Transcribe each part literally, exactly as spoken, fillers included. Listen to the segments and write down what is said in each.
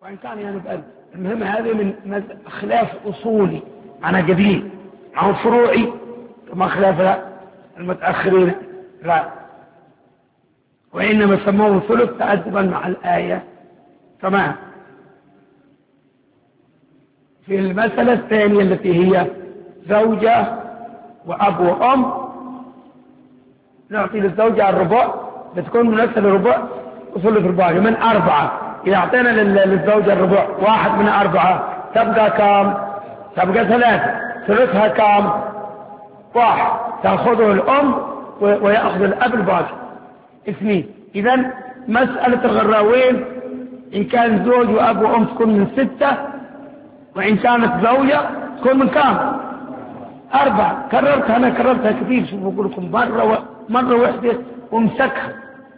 وإن كان يعني بقى المهم هذه من خلاف أصولي أنا قديم أو فروعي كما خلاف المتأخرين لا، وإنما سموه ثلث تأدبا مع الآية. تمام. في المسألة الثانية التي هي زوجة وأب وأم، نعطي للزوجة الربع بتكون مناسبة للربع وثلث الباقي من أربعة. إذا أعطينا للزوجة الربع واحد من أربعة تبقى كام؟ تبقى ثلاثة. ثلثها كام؟ واحد. تأخذه الأم ويأخذ الأب الباقي اثنين. إذن مسألة الغراوين إن كان زوج وأب وأم تكون من ستة، وإن كانت زوجة تكون من كام؟ أربعة. كررتها أنا كررتها كثير. شوفوا أقول لكم مرة و... مرة واحدة ومسكها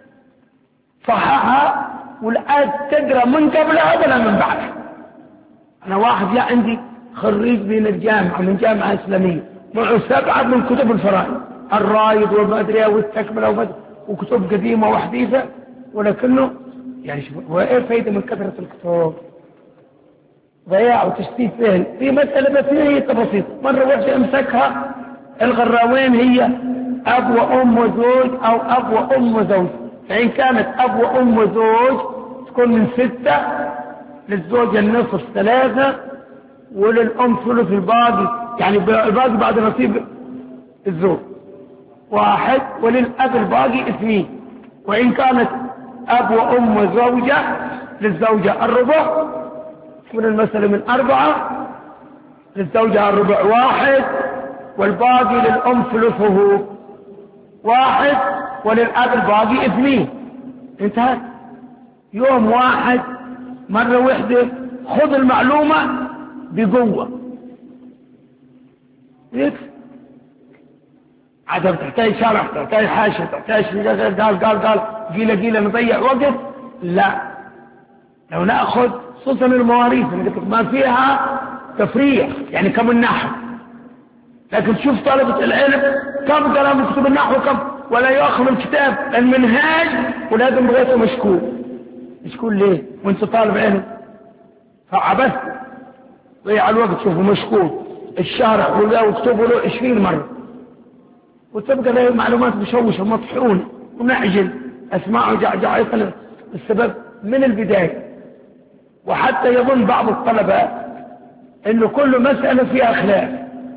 صححها والآن تقرأ من قبلها ولا من بعدها. أنا واحد يا عندي خريج من الجامعة من جامعة إسلامية معه سبعة من كتب الفرائض الرايد وما أدري والتكملة وكتب قديمة وحديثة، ولكنه يعني شوف وإيه فايدة من كثرة الكتب؟ ضياع وتشتيت ذهن في مسألة بسيطة بسيطة. مرة واحدة امسكها. الغراوين هي أب وأم وزوج أو أب وأم وزوج. فإن كانت أب وأم وزوج تكون من ستة، للزوج النصف ثلاثة وللأم ثلث الباقي، يعني الباقي بعد نصيب الزوج واحد، وللأب الباقي اثنين. وإن كانت أب وأم وزوجة للزوجة الربع، من المسألة من أربعة للزوجة الربع واحد، والباقي للأم ثلثه واحد، وللأب الباقي اثنين. انتهت. يوم واحد مرة واحدة خذ المعلومة بقوة يكفي. عدم تحتاج شرح، تحتاج حاشة، تحتاج قال قال قال قيلة قيلة نضيع وقت. لا، لو نأخذ خصوصا المواريث ما فيها تفريع يعني كم النحو، لكن تشوف طلبة العلم كم قرأ كتب النحو كم ولا يأخذ الكتاب المنهاج ولازم بغيته مشكول. مشكول ليه وانت طالب علم؟ فعبثت ضيع الوقت. شوفوا مشكول الشارع وكتبه له عشرين مرة وتبقى له معلومات مشوشة مطحونة ونعجل أسماء وجعجع. السبب من البداية. وحتى يظن بعض الطلبة انه كل مسألة فيها خلاف.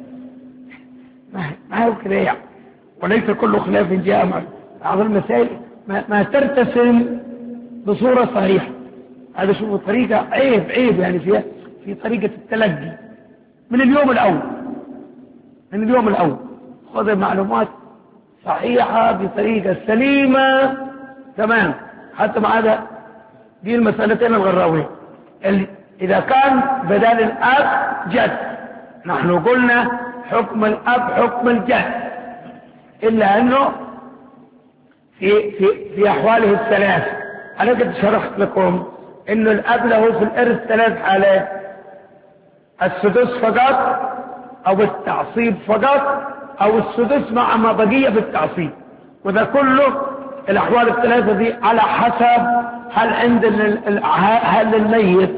ما هو كده يعني. وليس كل خلاف جاء مع بعض المسائل ما, ما ترتسم بصورة صحيحة. هذا شوفوا طريقة عيب عيب يعني فيها في طريقة التلقي من اليوم الأول. من اليوم الأول خذ معلومات صحيحة بطريقة سليمة. تمام. حتى مع هذا دي المسألتين الغراوية. إذا كان بدل الأب جد، نحن قلنا حكم الأب حكم الجد، إلا أنه في, في, في أحواله الثلاث. أنا قد شرحت لكم أنه الأب له في الإرث ثلاث حالات: السدس فقط أو التعصيب فقط أو السدس مع ما بقية في التعصيب. وذا كله الأحوال الثلاثة دي على حسب هل عند هل الميت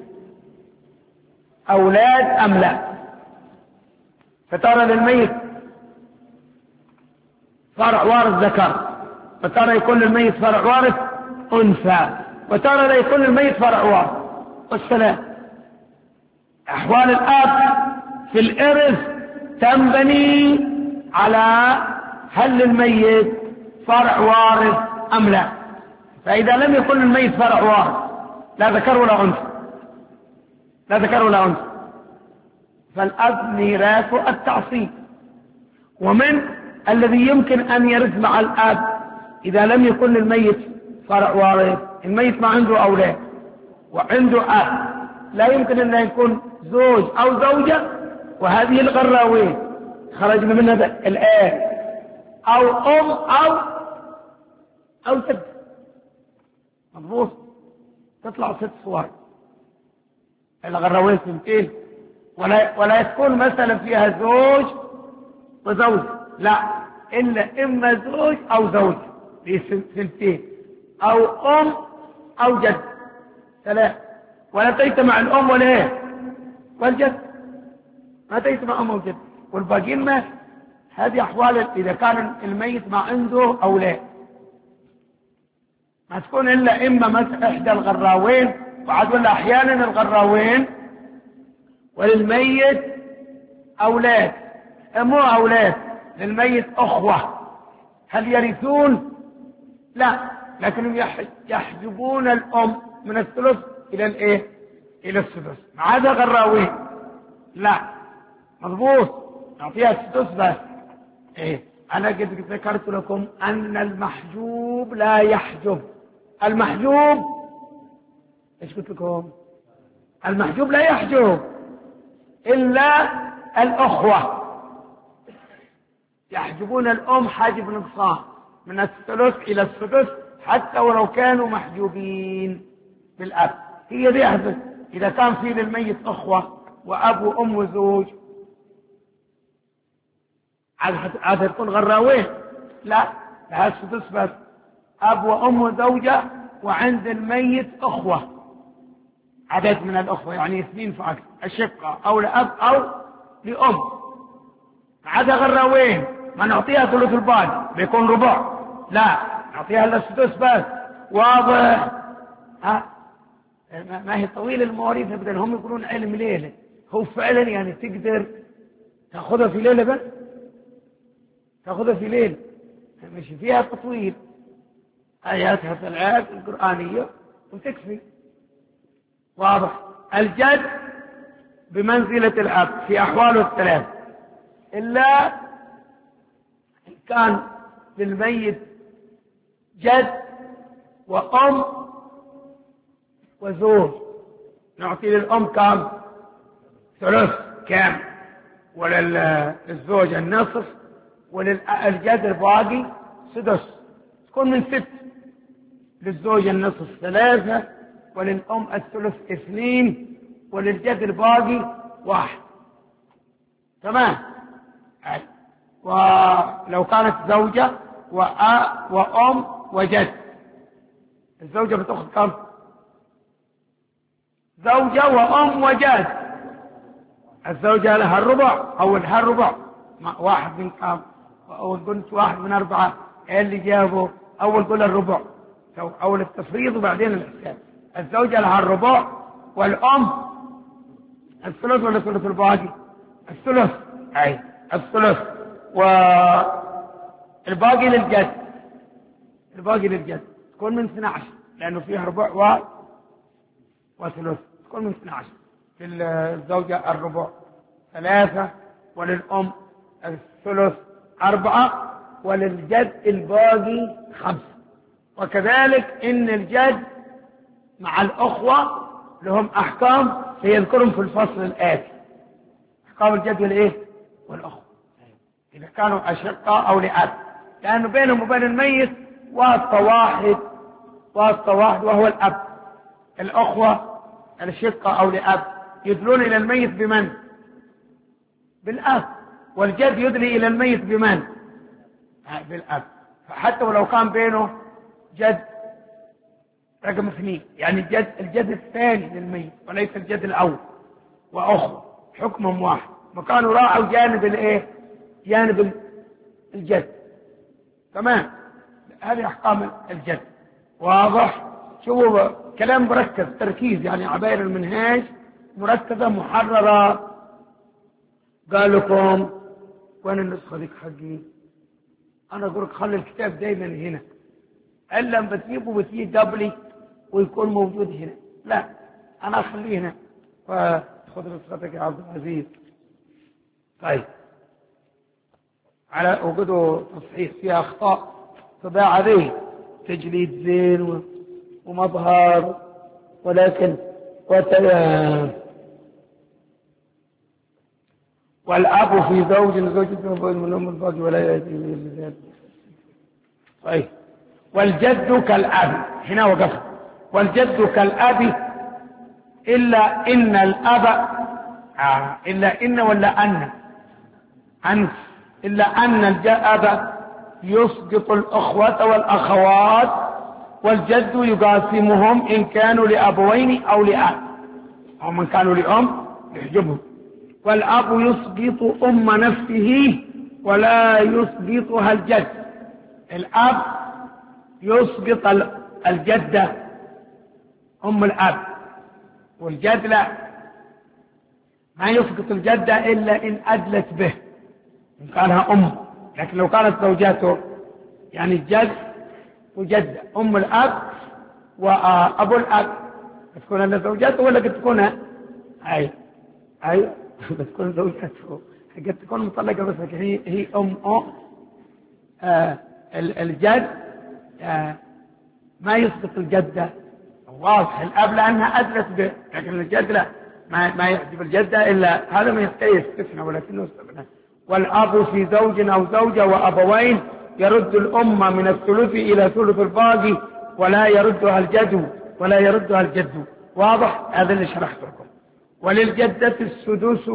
أولاد أم لا. فترى للميت فرع وارث ذكر، وترى يكون للميت فرع وارث أنثى، وترى لا يكون للميت فرع وارث. والسلام. أحوال الآب في الإرث تنبني على هل للميت فرع وارث أم لا. فإذا لم يكن الميت فرع وارث لا ذكر ولا أنثى لا ذكر ولا أنثى فالأب ميراث التعصيب. ومن الذي يمكن أن يرث مع الأب إذا لم يكن الميت فرع وارث؟ الميت ما عنده أولاد وعنده أب، لا يمكن أن يكون زوج أو زوجة، وهذه الغراوين خرجنا منها الآن، أو أم أو أو جد. مضبوط. تطلع ست صور الغراوين سنتين، ولا ولا تكون مثلا فيها زوج وزوج، لا، إلا إما زوج أو زوج في سنتين، أو أم أو جد ثلاث. ولا تجتمع الأم ولا إيه والجد، ما تجتمع أم وجد، والباقيين ما. هذه أحوال إذا كان الميت ما عنده أولاد، ما تكون إلا إما مثل إحدى الغراوين، وعاد ولا أحيانا الغراوين وللميت أولاد، مو أولاد للميت أخوة. هل يرثون؟ لا، لكنهم يحجبون الأم من الثلث إلى الإيه؟ إلى السدس. ما عدا غراوين لا، مضبوط، نعطيها السدس بس. إيه؟ أنا قد ذكرت لكم أن المحجوب لا يحجب. المحجوب إيش قلت لكم؟ المحجوب لا يحجب إلا الأخوة، يحجبون الأم حاجب نقصان من الثلث إلى السدس حتى ولو كانوا محجوبين بالأب. هي دي أحدث. إذا كان في للميت أخوة وأب وأم وزوج، عاد تكون غراوين؟ لا، لها السدس بس. أب وأم وزوجة، وعند الميت أخوة، عدد من الأخوة يعني اثنين فأكثر، الشقة أو لأب أو لأم. عدا غراوين ما نعطيها ثلث الباقي، بيكون ربع، لا نعطيها الا السدس بس. واضح؟ ها، ما هي طويل المواريث ابدا. هم يقولون علم ليله، هو فعلا يعني تقدر تاخذها في ليله بس، تاخذها في ليله، مش فيها تطويل. اياتها الآيات القرآنية وتكفي. واضح؟ الجد بمنزلة الأب في أحواله الثلاث، إلا إن كان للميت جد وأم وزوج، نعطي للأم كام؟ ثلث كام، وللزوج النصف، وللجد الباقي سدس، تكون من ست. للزوج النصف ثلاثة، وللأم الثلث اثنين، وللجد الباقي واحد. تمام؟ ولو كانت زوجة وأم وجد، الزوجة بتأخذ كم؟ زوجة وأم وجد، الزوجة لها الربع أو لها الربع، واحد من كم؟ أول قلت واحد من أربعة، اللي جابوا أول قل الربع، أول التفريض وبعدين الحساب. الزوجة لها الربع، والأم الثلث ولا الثلث الباقي؟ الثلث، أي الثلث، والباقي للجد، الباقي للجد تكون من اثني عشر، لأنه فيها ربع و وثلث، تكون من اثني عشر. للزوجة الربع ثلاثة، وللأم الثلث أربعة، وللجد الباقي خمسة. وكذلك إن الجد مع الأخوة لهم أحكام سيذكرهم في الفصل الآتي، أحكام الجد والإيه؟ والأخوة، إذا كانوا أشقاء أو لأب، لأنه بينهم وبين الميت واسطة واحد، واسطة واحد وهو الأب. الأخوة الشقة أو لأب يدلون إلى الميت بمن؟ بالأب. والجد يدلي إلى الميت بمن؟ بالأب. فحتى ولو كان بينه جد رقم اثنين، يعني الجد الجد الثاني للميت وليس الجد الأول، وأخوة حكمهم واحد، وكانوا راعوا جانب الايه؟ جانب الجد. تمام؟ هذه أحكام الجد. واضح؟ شوفوا كلام مركز، تركيز، يعني عبائر المنهاج مركزة محررة. قال لكم وين النسخة ذيك حقي؟ أنا أقول لك خلي الكتاب دايما هنا، إلا بتجيبه بتجي قبلي ويكون موجود هنا. لا، أنا أخليه هنا. فخذ نسختك يا عبد العزيز. طيب، على وجده تصحيح فيها أخطاء طباعة ذي، تجليد زين ومظهر، ولكن وتلا والأب في زوج زوجته من أم الباقي ولا يأتي بزيادة. طيب، والجد كالأب، هنا وقف، والجد كالأب إلا إن الأب آه. إلا إن ولا أن أن إلا أن الأب يسقط الأخوة والأخوات، والجد يقاسمهم إن كانوا لأبوين أو لأب. أو من كانوا لأم يحجبهم. والأب يسقط أم نفسه ولا يسقطها الجد. الأب يسقط الجدة أم الأب، والجد لا، ما يسقط الجدة إلا إن أدلت به إن كانها أم. لكن لو كانت زوجاته يعني الجد وجدة أم الأب وأبو الأب تكون لها زوجاته ولا قد تكونها أي أي بتكون زوجاته قد تكون مطلقة بس هي هي أم أم آه الجد آه ما يسقط الجدة واضح. الأب لأنها أدلت به، لكن الجد لا، ما ما يحجب الجدة إلا هذا ما يستيقظ استثناء ولكنه استثناء. والأب في زوج أو زوجة وأبوين يرد الأم من الثلث إلى ثلث الباقي ولا يردها الجد ولا يردها الجد. واضح؟ هذا اللي شرحت لكم. وللجدة السدس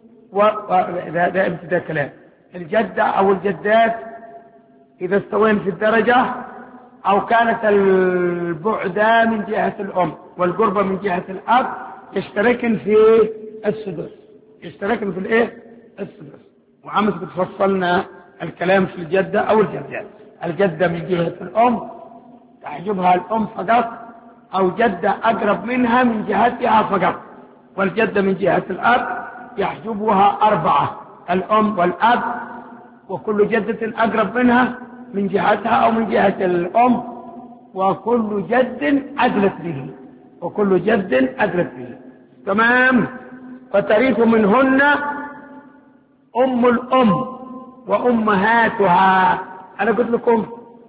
وهذا ابتداء كلام. الجدة أو الجدات إذا استوين في الدرجة أو كانت البعدة من جهة الأم والقربة من جهة الأب يشتركن في السدس، يشتركن في الإيه؟ السدس. وعمس بتفصلنا الكلام في الجدة أو الجدات. الجدة من جهة الأم تحجبها الأم فقط، أو جدة أقرب منها من جهتها فقط. والجدة من جهة الأب يحجبها أربعة: الأم والأب وكل جدة أقرب منها من جهتها أو من جهة الأم، وكل جد أدلت به، وكل جد أدلت به. تمام. فترث منهن أم الأم وأمهاتها. أنا قلت لكم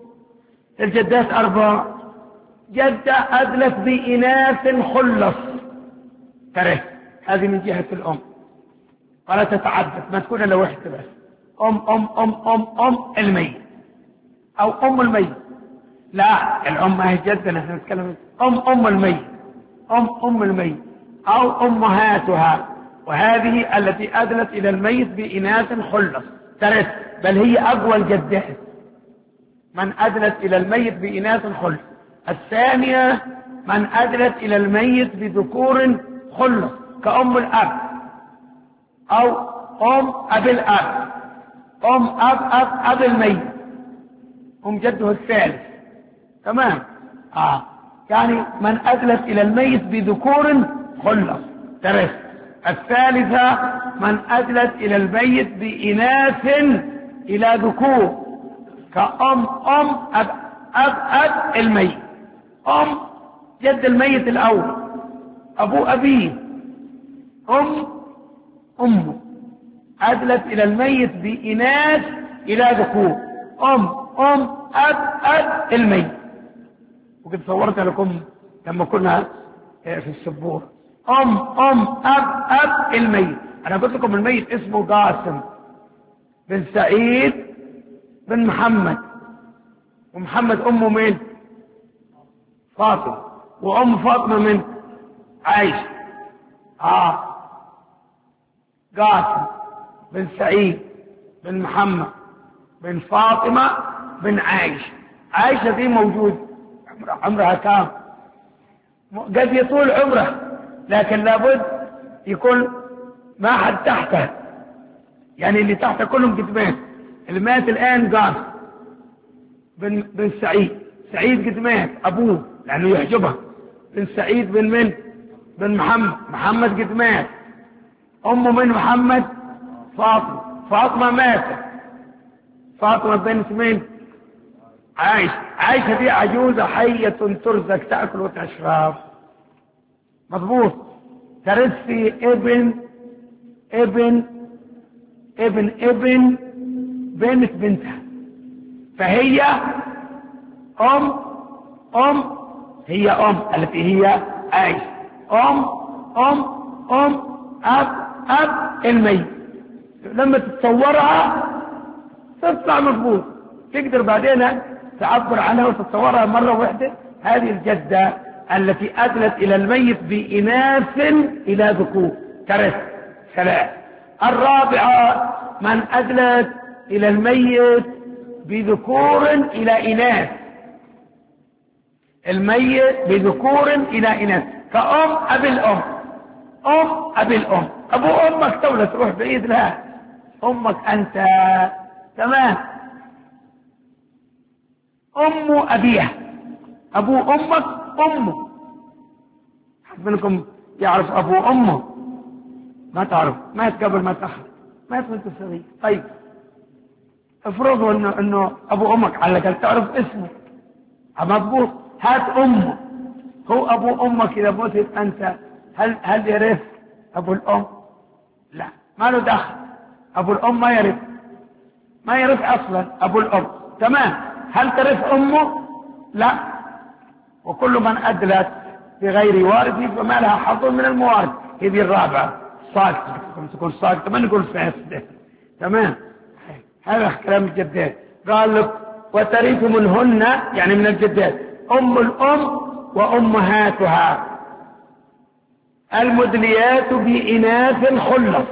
الجدات أربع: جدة أدلت بإناث خلص ترث، هذه من جهة الأم ولا تتعدد، ما تكون إلا واحدة بس. أم أم أم أم أم الميت أو أم الميت، لا الأم ما هي جدة، نحن نتكلم أم أم الميت، أم أم الميت أو أمهاتها، وهذه التي أدلت إلى الميت بإناث خلص ترث، بل هي أقوى الجدات من أدلت إلى الميت بإناث خلص. الثانية من أدلت إلى الميت بذكور خلص كأم الأب أو أم أبي الأب، أم أب أب أب الميت، أم جده الثالث. تمام. آه. يعني من أدلت إلى الميت بذكور خلص ترث. الثالثة من أدلت إلى الميت بإناث إلى ذكور كأم أم أب أب أب الميت، أم جد الميت الأول، أبو أبيه، أم أمه، أدلت إلى الميت بإناث إلى ذكور، أم أم أب أب الميت. وقد صورت لكم لما كنا في السبور أم أم أب أب الميت. أنا قلت لكم الميت اسمه قاسم بن سعيد بن محمد، ومحمد أمه من فاطمة، وأم فاطمة من عائشة. آه قاسم بن سعيد بن محمد بن فاطمة بن عائشة. عائشة دي موجود عمرها كام؟ قد يطول عمره، لكن لابد يكون ما حد تحته، يعني اللي تحته كلهم قد مات. اللي مات الآن قاسم بن, بن سعيد، سعيد قد مات أبوه لأنه يحجبه، بن سعيد بن من بن محمد، محمد قد مات، أمه من محمد فاطمة، فاطمة ماتت، فاطمة بنت من عائشة، عائشة دي عجوزة حية ترزق تأكل وتشرب. مضبوط. ترث في ابن ابن ابن ابن بنت بنتها، فهي أم أم هي أم التي هي عائشة، أم أم أم أب أب الميت. لما تتصورها تطلع مضبوط، تقدر بعدين تعبر عنها وتتصورها مرة واحدة. هذه الجدة التي أدلت إلى الميت بإناث إلى ذكور ترث ثلاث. الرابعة من أدلت إلى الميت بذكور إلى إناث، الميت بذكور إلى إناث كأم أبي الأم، أم أبي الأم. أبو أمك دولة تروح بعيد لها، أمك أنت. تمام. أم أبيها، أبو أمك أمه. حد منكم يعرف أبو أمه؟ ما تعرف، مات قبل ما تأخر، مات وانت صغير. طيب افرضوا انه انه ابو امك على الاقل تعرف اسمه مضبوط. هات امه، هو ابو امك اذا متت انت هل هل يرث ابو الام؟ لا، ما له دخل. ابو الام ما يرث، ما يرث اصلا ابو الام. تمام. هل ترث امه؟ لا. وكل من ادلت بغير وارث فما لها حظ من الموارث. هذه الرابعه ساقطه، تكون ساقطه، ما نقول فاسده. تمام. هذا كلام الجدات. قال لك وترث منهن، يعني من الجدات، ام الام وامهاتها المدليات بإناث خلص،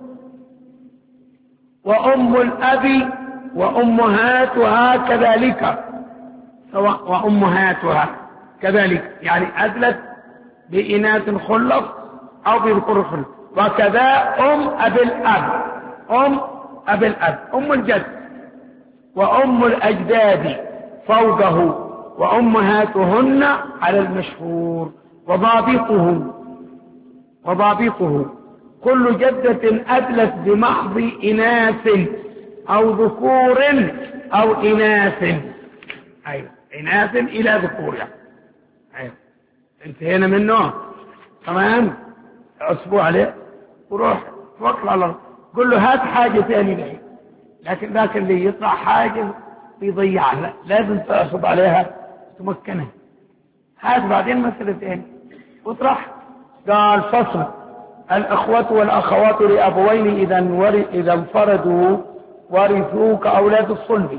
وام الاب وامهاتها كذلك، سواء وامهاتها كذلك، يعني ادلت بإناث خلص او بذكور خلص. وكذا ام ابي الاب، ام ابي الاب، ام الجد وام الاجداد فوقه، وامهاتهن على المشهور. وضابطه وضابطه كل جدة ادلت بمحض اناث او ذكور او اناث. ايوه، اناث الى ذكور يعني. ايوه، انتهينا منه. تمام. اصبوا عليه وروح توكل على الله، قل له هات حاجة ثانية لي، لكن ذاك اللي يطلع حاجة بيضيعها، لازم تأخذ عليها تمكنها. هات بعدين مسألة ثانية وطرح. قال فصل: الأخوة والأخوات لأبوين إذا إذا انفردوا ورثوا كأولاد الصلب.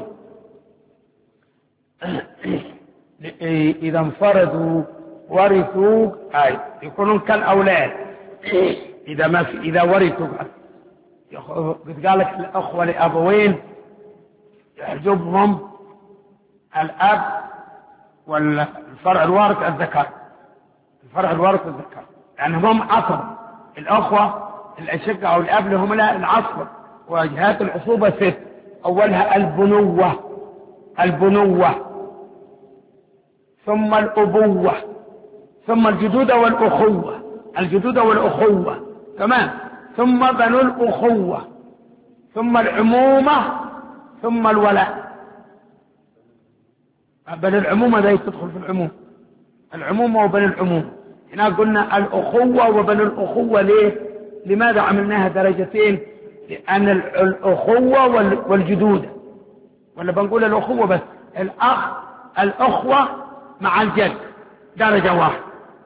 إذا انفردوا ورثوا أي يكونون كالأولاد إذا ما في إذا ورثوا. قد قال لك الأخوة لأبوين يحجبهم الأب والفرع الوارث الذكر، الفرع الوارث الذكر، يعني هم عصب. الأخوة الأشقة أو الأب لهم لا العصب، وجهات العصوبة ست. أولها البنوة، البنوة، ثم الأبوة، ثم الجدودة والأخوة، الجدودة والأخوة. تمام. ثم بنو الأخوة، ثم العمومة، ثم الولاء. بل العمومة ذي تدخل في العموم، العمومة وبن العموم. هنا قلنا الأخوة وبن الأخوة. ليه؟ لماذا عملناها درجتين؟ لأن الأخوة والجدودة، ولا بنقول الأخوة بس، الأخ الأخوة مع الجد درجة واحد،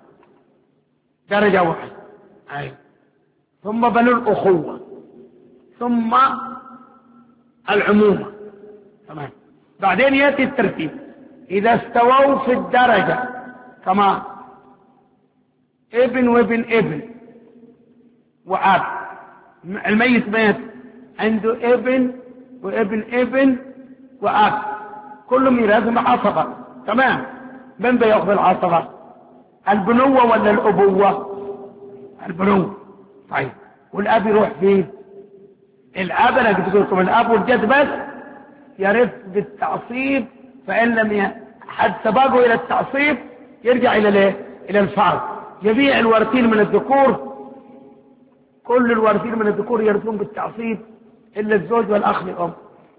درجة واحد. أي. ثم بنو الأخوة، ثم العمومة. تمام. بعدين يأتي الترتيب. إذا استووا في الدرجة كما ابن وابن ابن وأب، الميت مات عنده ابن وابن ابن وأب، كلهم يلازم عصبة. تمام. من بيأخذ العصبة؟ البنوة ولا الأبوة؟ البنوة. طيب والأب يروح فين؟ الأب أنا قلت لكم الأب والجد بس يرث بالتعصيب، فإن لم حد سبقه إلى التعصيب يرجع إلى الايه؟ إلى الفرض. جميع الوارثين من الذكور، كل الوارثين من الذكور يرثون بالتعصيب إلا الزوج والأخ للأم.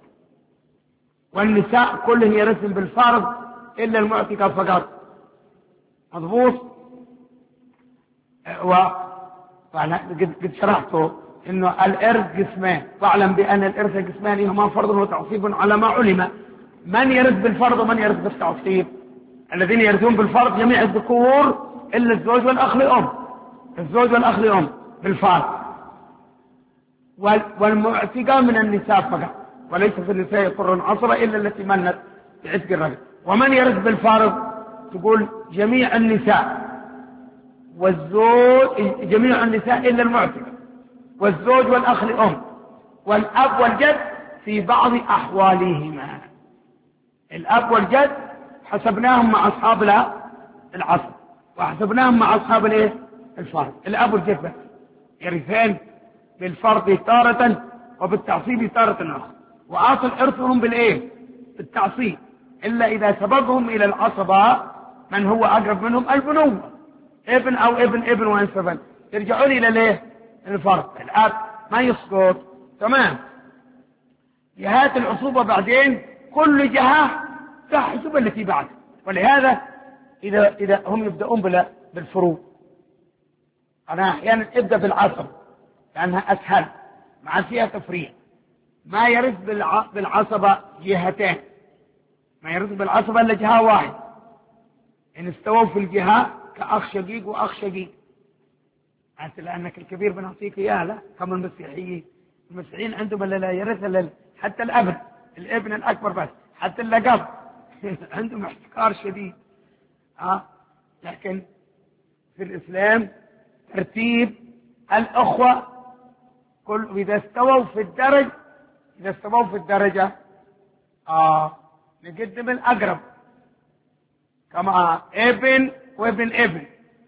والنساء كلهم يرثون بالفرض إلا المعتقة فقط. مضبوط. و فأنا قد شرحته إنه الإرث قسمان، واعلم بأن الإرث قسمان هما فرض وتعصيب على ما علم. من يرث بالفرض ومن يرث بالتعصيب؟ الذين يرثون بالفرض جميع الذكور إلا الزوج والأخ لأم، الزوج والأخ لأم بالفرض. والمعتقة من النساء فقط، وليس في النساء قر عصرة إلا التي منت بعتق الرجل. ومن يرث بالفرض تقول جميع النساء والزوج، جميع النساء إلا المعتقة، والزوج والأخ لأم، والأب والجد في بعض أحوالهما. الأب والجد حسبناهم مع أصحاب العصر، وحسبناهم مع أصحاب الايه؟ الفرض. الأب والجد بس يرثان بالفرض تارة وبالتعصيب تارة أخرى، وأصل إرثهم بالإيه؟ بالتعصيب، إلا إذا سبقهم إلى العصبة من هو أقرب منهم البنوة، ابن أو ابن ابن وإن سبن يرجعون إلى ليه؟ الفرض. الأب ما يسقط. تمام. جهات العصوبة بعدين كل جهة تحسب التي بعد، ولهذا إذا إذا هم يبدأون بالفروض، أنا أحيانا أبدأ بالعصب لأنها أسهل مع فيها تفريع. ما يرث بالعصبة جهتين، ما يرث بالعصبة إلا جهة واحد إن استووا في الجهة كأخ شقيق وأخ شقيق. أنت لأنك الكبير بنعطيك إياه، لا كما المسيحيين. المسيحيين عندهم اللي لا يرث إلا حتى الابن، الابن الأكبر بس، حتى اللقب عندهم احتكار شديد. أه؟ لكن في الإسلام ترتيب الأخوة كل إذا استووا في الدرج، إذا استووا في الدرجة آه نقدم الأقرب، كما ابن وابن ابن.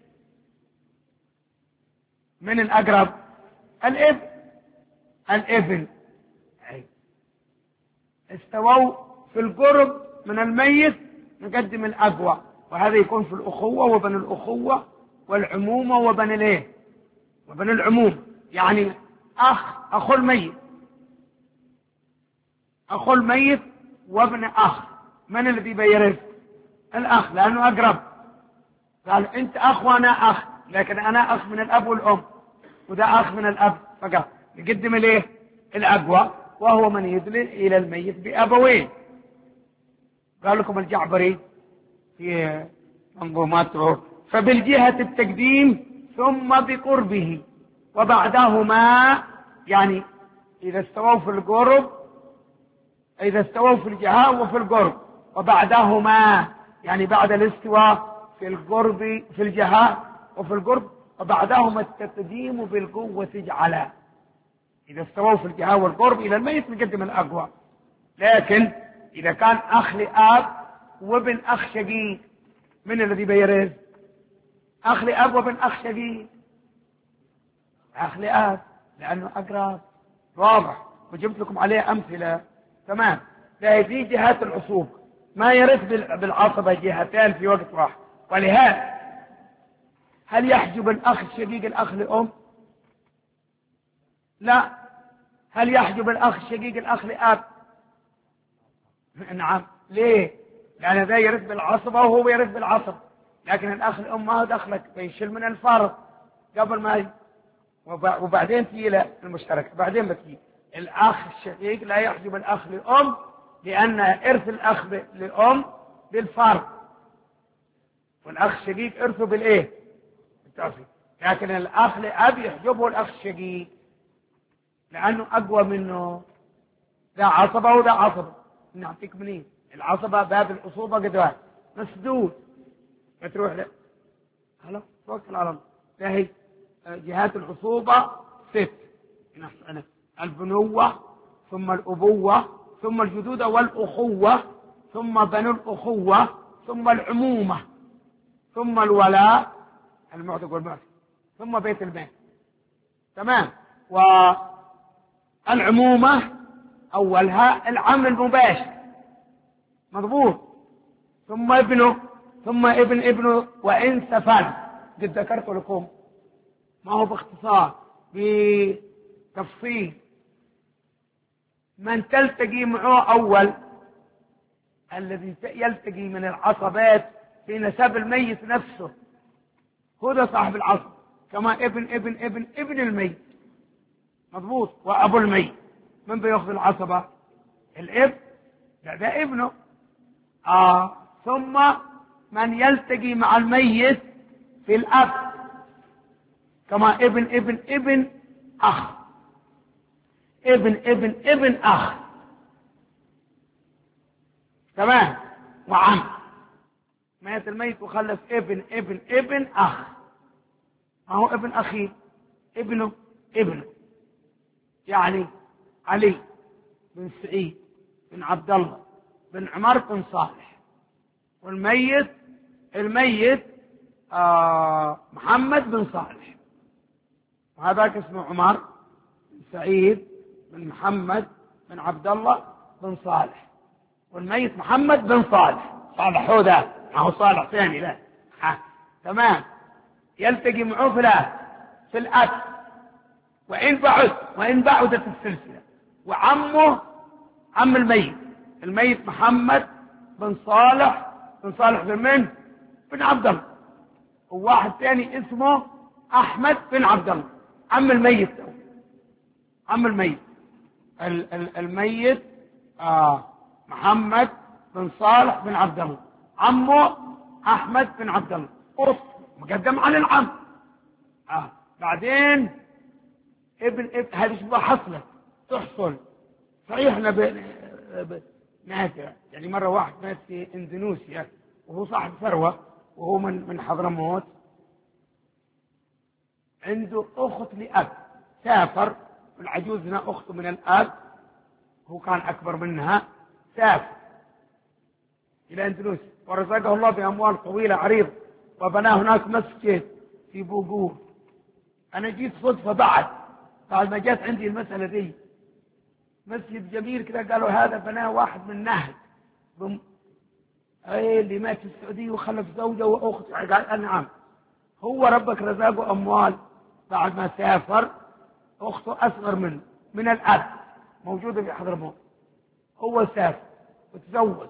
من الأقرب؟ الابن. الابن استووا في القرب من الميت نقدم الأقوى، وهذا يكون في الأخوة وبن الأخوة والعمومة وبن الايه؟ وبن العموم. يعني أخ أخو الميت، أخو الميت وابن أخ. من الذي بيرث؟ الأخ، لأنه أقرب. قال أنت أخ وأنا أخ، لكن أنا أخ من الأب والأم وده أخ من الأب فقط. نقدم الايه؟ الأقوى، وهو من يدل إلى الميت بأبوين. قال لكم الجعبري في منظوماته: فبالجهة التقديم ثم بقربه وبعدهما، يعني إذا استووا في القرب، إذا استووا في الجهة وفي القرب، وبعدهما يعني بعد الاستواء في القرب في الجهة وفي القرب، وبعدهما التقديم بالقوة اجعلا. إذا استووا في الجهة والقرب إلى الميت نقدم الأقوى. لكن إذا كان أخ لأب وابن أخ شقيق، من الذي بيرث؟ أخ لأب وابن أخ شقيق. أخ لأب لأنه أقرب، واضح، وجبت لكم عليه أمثلة. تمام. هذه جهات العصوبة، ما يرث بالعصبة جهتين في وقت واحد. ولهذا هل يحجب الأخ الشقيق الأخ لأم؟ لا. هل يحجب الأخ الشقيق الأخ لأب؟ نعم. ليه؟ لأن ذا يرث بالعصبة وهو يرث بالعصبة، لكن الأخ الأم ما هو دخلك، بيشيل من الفرض قبل ما ي... وبعدين تجي له المشترك، بعدين بتجي الأخ الشقيق لا يحجب الأخ لأم، لأن إرث الأخ لأم بالفرض، والأخ الشقيق إرثه بالإيه؟ بالتعصيب. لكن الأخ لأب يحجبه الأخ الشقيق لأنه أقوى منه، ذا عصبة وذا عصبة. نعطيك منين؟ العصبة باب الأصوبة قدوان مسدود، فتروح له خلاص توكل على الله. فهي جهات العصوبة ست: البنوة، ثم الأبوة، ثم الجدودة والأخوة، ثم بنو الأخوة، ثم العمومة، ثم الولاء المعتق والمعتق، ثم بيت المال. تمام. والعمومة أولها العم المباشر مضبوط، ثم ابنه، ثم ابن ابنه وإن سفل. قد ذكرت لكم، ما هو باختصار، بتفصيل. من تلتقي معه أول الذي يلتقي من العصبات في نسب الميت نفسه هو ده صاحب العصب، كما ابن ابن ابن ابن الميت مضبوط، وأبو الميت. من بيأخذ العصبة؟ الابن، ده, ده ابنه. آه. ثم من يلتقي مع الميت في الأب، كما ابن ابن ابن أخ، ابن ابن ابن أخ. تمام. وعم، مات الميت وخلف ابن ابن ابن أخ، ما هو ابن أخيه، ابنه ابنه، يعني علي بن سعيد بن عبد الله بن عمر بن صالح. والميت الميت آه محمد بن صالح، وهذاك اسمه عمر بن سعيد بن محمد بن عبد الله بن صالح، والميت محمد بن صالح. صالح هو ذا، ما هو صالح ثاني لا. ها. تمام. يلتقي معه ثلاث في الأب، وإن بعد وإن بعدت السلسلة، وعمه عم الميت، الميت محمد بن صالح بن صالح بن من؟ بن عبد الله. وواحد ثاني اسمه أحمد بن عبد الله عم الميت، عم الميت الميت آه محمد بن صالح بن عبد الله، عمه أحمد بن عبد الله، أصل مقدم على العم. آه. بعدين ابن ابن هذه شبه حصلة تحصل. صحيح احنا مات، يعني مرة واحد مات في اندونيسيا وهو صاحب ثروة، وهو من من حضرموت، عنده أخت لأب، سافر، والعجوز هنا أخته من الأب، هو كان أكبر منها، سافر إلى اندونيسيا ورزقه الله بأموال طويلة عريضة، وبناه هناك مسجد في بوغور. أنا جيت صدفة بعد بعد ما جات عندي المسألة دي، مسجد جميل كذا، قالوا هذا بناه واحد من نهد بم... اي اللي مات في السعودية وخلف زوجة وأخت. قال نعم، هو ربك رزقه أموال بعد ما سافر، أخته أصغر منه من الأب موجودة في حضرموت، هو سافر وتزوج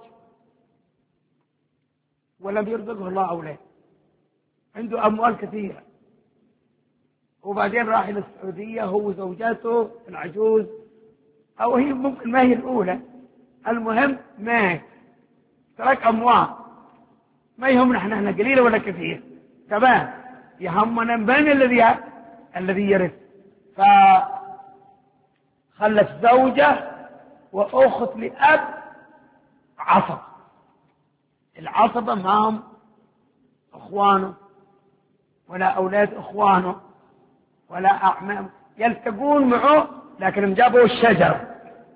ولم يرزقه الله أولاد، عنده أموال كثيرة، وبعدين راح إلى السعودية هو وزوجاته العجوز، أو هي ممكن ما هي الأولى، المهم مات ترك أموال، ما يهمنا احنا احنا قليلة ولا كثير، تمام، يهمنا من الذي الذي يرث. فخلف زوجة وأخت لأب عصب، العصبة ما هم أخوانه ولا أولاد أخوانه ولا أعمام، يلتقون معه، لكن جابوا الشجر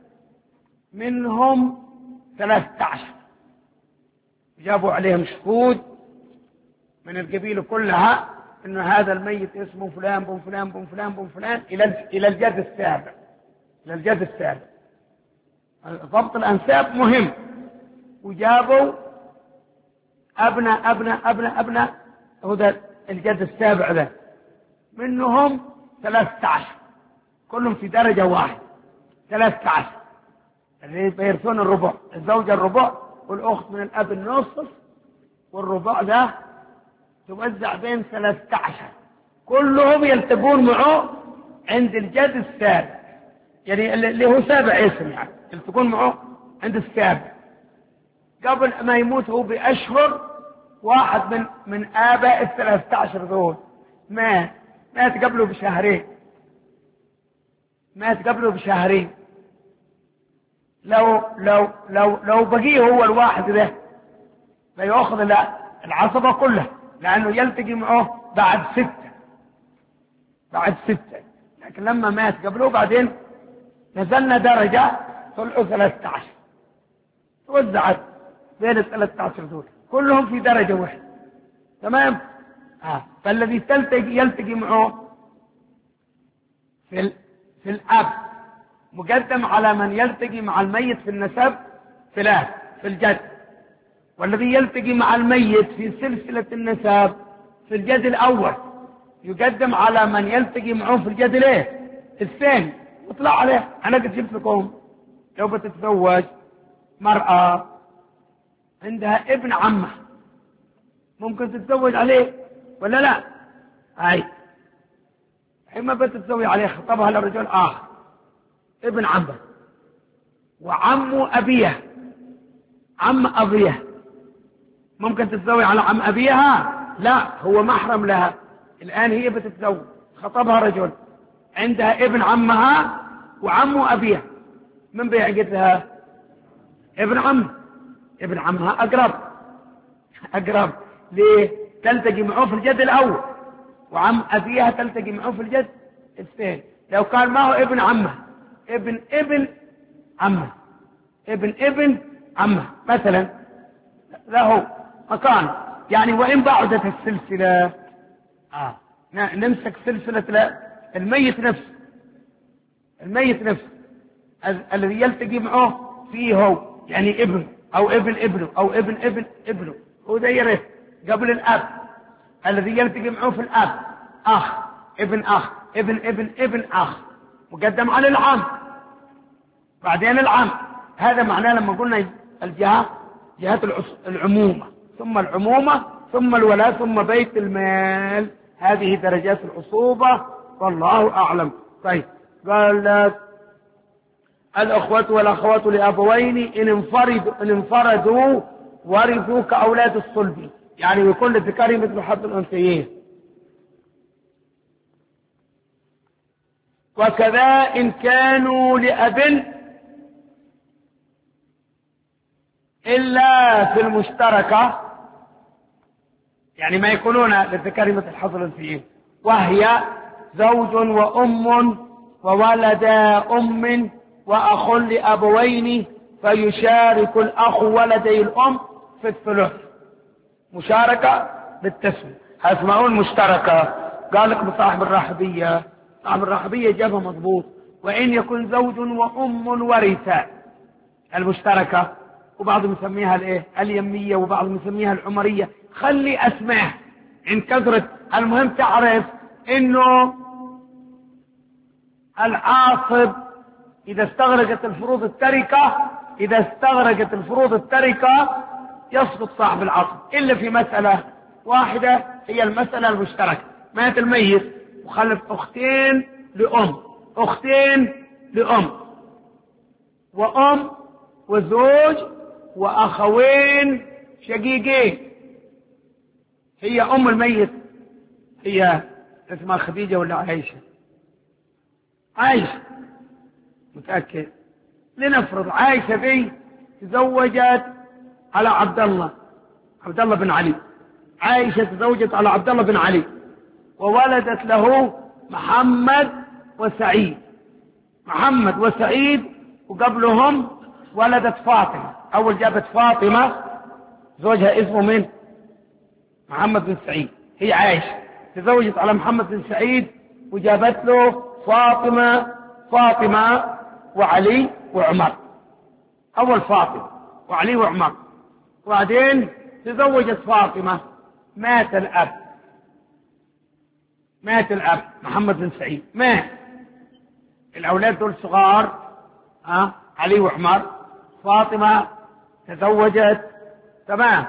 منهم ثلاثة عشر، جابوا عليهم شهود من القبيلة كلها إنه هذا الميت اسمه فلان بن فلان بن فلان بن فلان إلى إلى الجد السابع، إلى الجد السابع. ضبط الأنساب مهم. وجابوا أبناء أبناء أبناء أبناء هذا الجد السابع ذا، منهم ثلاثة عشر، كلهم في درجة واحدة، ثلاثة عشر اللي بيرثون الربع، الزوجة الربع والأخت من الأب النصف، والربع ده توزع بين ثلاثة عشر، كلهم يلتقون معه عند الجد السابع، يعني اللي هو سابع اسم، يعني يلتقون معه عند السابع. قبل ما يموت هو بأشهر، واحد من من آباء الثلاثة عشر ذول مات، مات قبله بشهرين، مات قبله بشهرين. لو لو لو لو بقيه هو الواحد ده لا يأخذ العصبة كلها، لأنه يلتقي معه بعد ستة، بعد ستة، لكن لما مات قبله بعدين نزلنا درجة، طلعوا ثلاثة عشر، توزعت بين الثلاثة عشر دول كلهم في درجة واحدة، تمام. آه. فالذي تلتقي يلتقي معه في ال... في الأب مقدم على من يلتقي مع الميت في النسب ثلاث في الجد، والذي يلتقي مع الميت في سلسلة النسب في الجد الأول يقدم على من يلتقي معه في الجد الايه الثاني. اطلع عليه. أنا قد جبت لكم لو بتتزوج مرأة عندها ابن عمه، ممكن تتزوج عليه ولا لا؟ هاي حين بتتزوج عليه خطبها لرجل آخر ابن عمه، وعم أبيه، عم أبيه، ممكن تتزوج على عم أبيها؟ لا، هو محرم لها. الآن هي بتتزوج، خطبها رجل عندها ابن عمها وعم أبيها، من بيعقد لها؟ ابن عم، ابن عمها أقرب، أقرب. ليه؟ تلتقي معه في الجد الأول، وعم أبيها تلتقي معه في الجد الثاني. لو كان ما هو ابن عمه، ابن ابن عمه، ابن ابن عمه مثلا، له مكان يعني وإن بعدت السلسلة آه. نمسك سلسلة الميت نفسه، الميت نفسه الذي يلتقي معه فيه هو، يعني ابنه أو ابن ابنه أو ابن ابن ابنه، هو ده يرث قبل الأب. الذي يلتقي معه في الأب أخ ابن أخ ابن ابن ابن أخ، مقدم على العم، بعدين العم. هذا معناه لما قلنا الجهة جهة العمومة، ثم العمومة، ثم الولاء، ثم بيت المال. هذه درجات العصوبة والله أعلم. طيب، قال لك الأخوة والأخوات لأبوين إن انفردوا, إن انفردوا ورثوا كأولاد الصلب، يعني يكون للذكر مثل حظ الأنثيين. وكذا إن كانوا لأب إلا في المشتركة، يعني ما يكونون للذكر مثل حظ الأنثيين، وهي زوج وأم وولد أم وأخ لأبوين، فيشارك الأخ ولدي الأم في الثلث. مشاركة بالتسوية، هاسمعون مشتركة. قال لك بصاحب الراحبية، صاحب الراحبية جابها مضبوط. وإن يكن زوج وأم ورثا، المشتركة، وبعضهم يسميها الايه اليمية، وبعضهم يسميها العمرية. خلي أسماء إن كثرت، المهم تعرف إنه العاصب إذا استغرقت الفروض التركة إذا استغرقت الفروض التركة يسقط صاحب العصب، إلا في مسألة واحدة، هي المسألة المشتركة. مات الميت وخلف أختين لأم، أختين لأم وأم وزوج وأخوين شقيقين. هي أم الميت هي اسمها خديجة ولا عائشة؟ عائشة، متأكد. لنفرض عائشة ذي تزوجت على عبد الله عبد الله بن علي، عائشة تزوجت على عبد الله بن علي وولدت له محمد وسعيد، محمد وسعيد، وقبلهم ولدت فاطمة. أول جابت فاطمة، زوجها اسمه من محمد بن سعيد، هي عائشة تزوجت على محمد بن سعيد وجابت له فاطمة فاطمة وعلي وعمر. أول فاطمة وعلي وعمر، وبعدين تزوجت فاطمة، مات الأب مات الأب محمد بن سعيد مات. الأولاد دول صغار، ها علي وعمر. فاطمة تزوجت، تمام،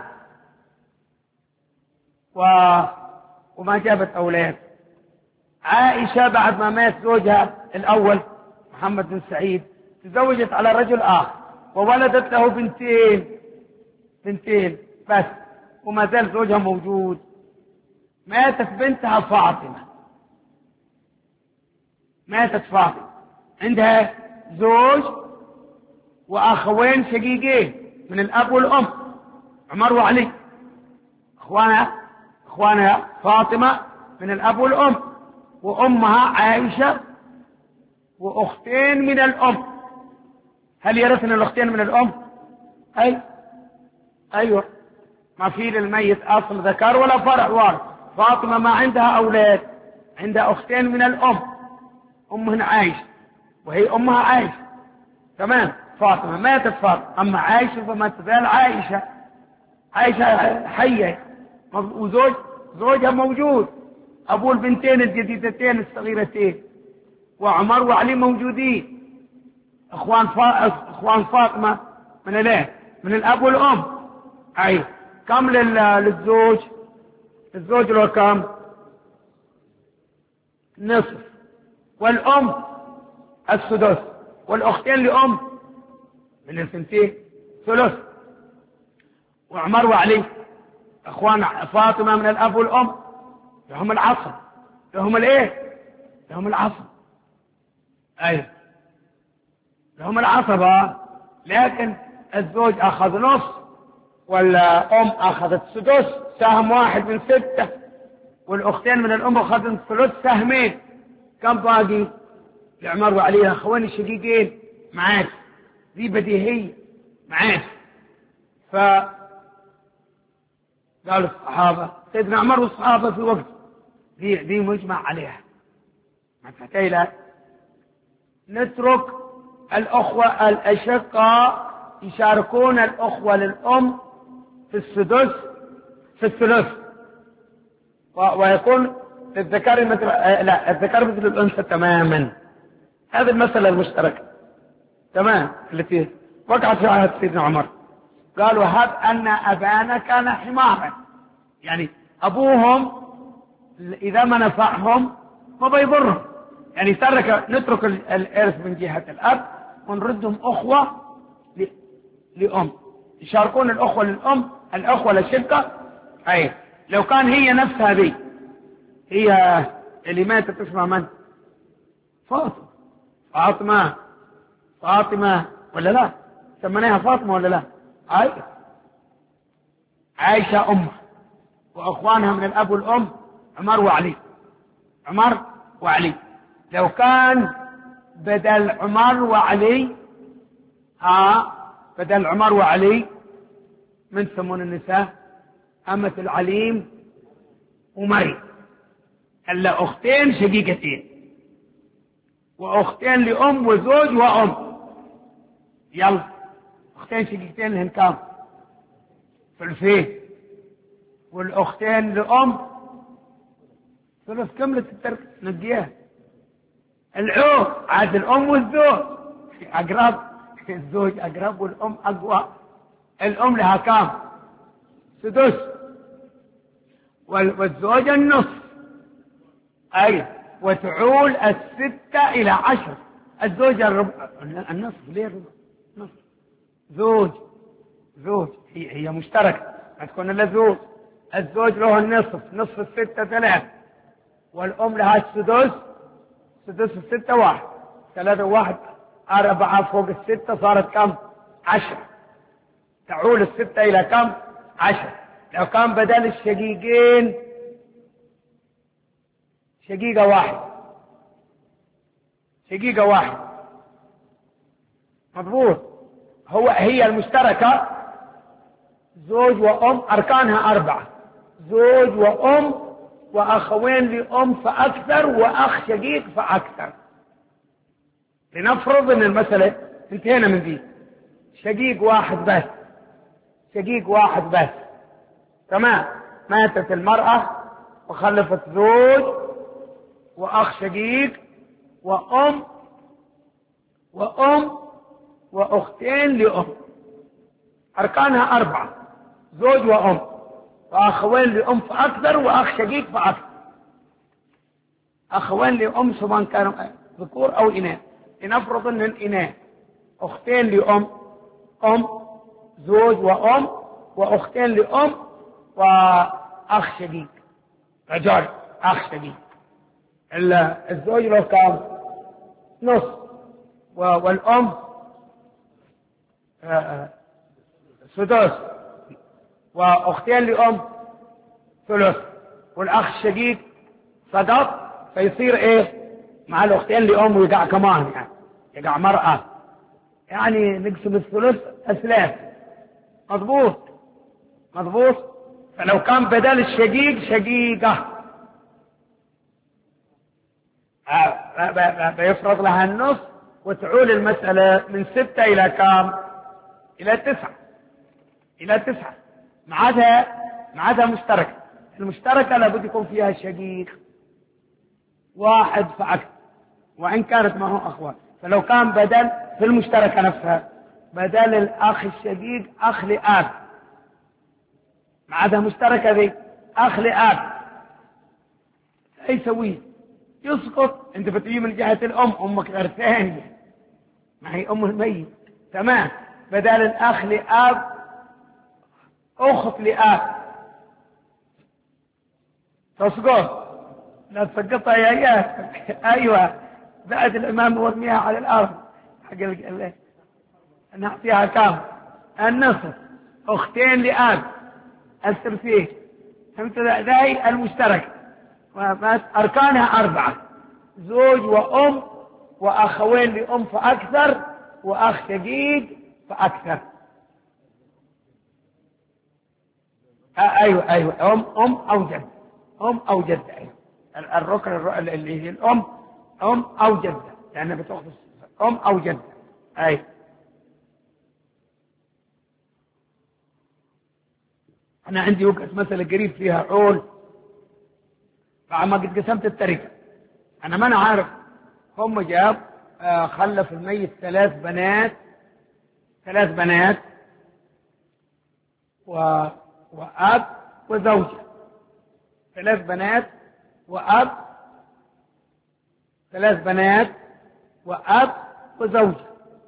و... وما جابت أولاد. عائشة بعد ما مات زوجها الأول محمد بن سعيد تزوجت على رجل آخر وولدت له بنتين بنتين بس، وما زال زوجها موجود. ماتت بنتها فاطمة ماتت فاطمة عندها زوج وأخوين شقيقين من الأب والأم، عمر وعلي. أخوانها أخوانها فاطمة من الأب والأم، وأمها عائشة، وأختين من الأم. هل يرثن الأختين من الأم؟ أي أيوة، ما في للميت أصل ذكر ولا فرع وارث. فاطمة ما عندها أولاد، عندها أختين من الأم، أمهن عائشة وهي أمها عائشة، تمام. فاطمة ماتت فاطمة، أما عائشة فما تزال عائشة عائشة حية، وزوج زوجها موجود، أبو البنتين الجديدتين الصغيرتين، وعمر وعلي موجودين، اخوان فا... اخوان فاطمة من الايه من الاب والام. اي كم لل... للزوج الزوج له كم؟ نصف، والام السدس، والاختين لام من الثنتين ثلث. وعمر وعلي اخوان فاطمة من الاب والام لهم العصر، لهم الايه لهم العصر، اي لهم العصبة. لكن الزوج اخذ نص ولا ام اخذت سدس، سهم واحد من ستة، والاختين من الام اخذن ثلث سهمين. كم باقي لعمر وعلي؟ اخوان الشقيقين معاك، ذي بديهية معاك. ف قال الصحابة سيدنا عمر والصحابة في وقت دي, دي مجمع عليها ما تحتاج لا نترك الأخوة الأشقاء يشاركون الأخوة للأم في السدس في الثلث ويكون الذكر مثل لا الذكر مثل الأنثى تماما. هذه المسألة المشتركة تمام التي وقعت في عهد سيدنا عمر. قالوا هب أن أبانا كان حمارا، يعني أبوهم إذا ما نفعهم ما بيضرهم، يعني ترك نترك الإرث من جهة الأب ونردهم أخوة لأم يشاركون الأخوة للأم الأخوة للشقة. أي لو كان هي نفسها ذي هي اللي ماتت اسمها من؟ فاطمة فاطمة فاطمة ولا لا؟ سميناها فاطمة ولا لا؟ عائشة عائشة أمه وأخوانها من الأب والأم عمر وعلي عمر وعلي. لو كان بدل عمر وعلي ها بدل عمر وعلي من يسمون النساء أمة العليم ومريم، إلا أختين شقيقتين وأختين لأم وزوج وأم. يلا أختين شقيقتين لهن كام؟ ثلثين، والأختين لأم ثلث كملة الترك نقيها. العوض عاد الأم والزوج أقرب، الزوج أقرب والأم أقوى. الأم لها كام؟ سدس، والزوج النصف. أي وتعول الستة إلى عشر. الزوج الربع النصف. ليه الربع؟ نصف. زوج زوج هي هي مشتركة ما تكون إلا زوج. الزوج له النصف، نصف الستة ثلاث، والأم لها السدس، سدس الستة واحد، ثلاثة واحد أربعة فوق الستة صارت كم؟ عشرة. تعول الستة إلى كم؟ عشرة. لو كان بدل الشقيقين شقيقة واحد شقيقة واحد مضبوط. هو هي المشتركة زوج وأم أركانها أربعة، زوج وأم وأخوين لأم فأكثر وأخ شقيق فأكثر. لنفرض أن المسألة انتهينا من دي شقيق واحد بس شقيق واحد بس تمام. ماتت المرأة وخلفت زوج وأخ شقيق وأم وأم وأختين لأم أركانها أربعة، زوج وأم وأخوين لأم فأكثر وأخ شقيق فأكثر. أخوين لأم سواء كانوا ذكور أو إناث. لنفرض أن الإناث أختين لأم أم زوج وأم وأختين لأم وأخ شقيق رجال أخ شقيق. الزوج له كام؟ نص، والأم سدس، وأختين لأم ثلث، والأخ الشقيق صدق. فيصير إيه مع الأختين لأم ويقع كمان يعني يقع مرأة، يعني نقسم الثلث أثلاث. مضبوط مضبوط. فلو كان بدل الشقيق شقيقة بيفرض لها النص وتعول المسألة من ستة إلى كام؟ إلى تسعة إلى تسعة. معادها معادها مشتركة. المشتركة لابد يكون فيها شقيق واحد فأكثر وإن كانت معه أخوة. فلو كان بدل في المشتركة نفسها بدل الأخ الشقيق أخ لأب، معادها مشتركة ذي أخ لأب، أي سويه يسقط. انت بتجي من جهة الأم أمك غير ثانية ما هي أم الميت تمام. بدل الأخ لأب أخت لأب تسقط. لا تسقطها يا إياك. أيوة بعد الإمام ورميها على الأرض حق الله نعطيها كام؟ النصف. أختين لأب الثلثين. فهمت ذي المشترك أركانها أربعة، زوج وأم وأخوين لأم فأكثر وأخ شقيق فأكثر. آه أيوة أيوة أم أم أو جد، أم أو جد. أيوة الركن اللي هي الأم، أم أو جدة، لأنها بتأخذ أم أو جدة. أيوة. أنا عندي وقت مثلا قريب فيها عول، فعما قد قسمت التركة أنا ما أنا عارف. هم جاب آه خلف الميت ثلاث بنات، ثلاث بنات و... وأب وزوجة، ثلاث بنات وأب، ثلاث بنات وأب وزوجة.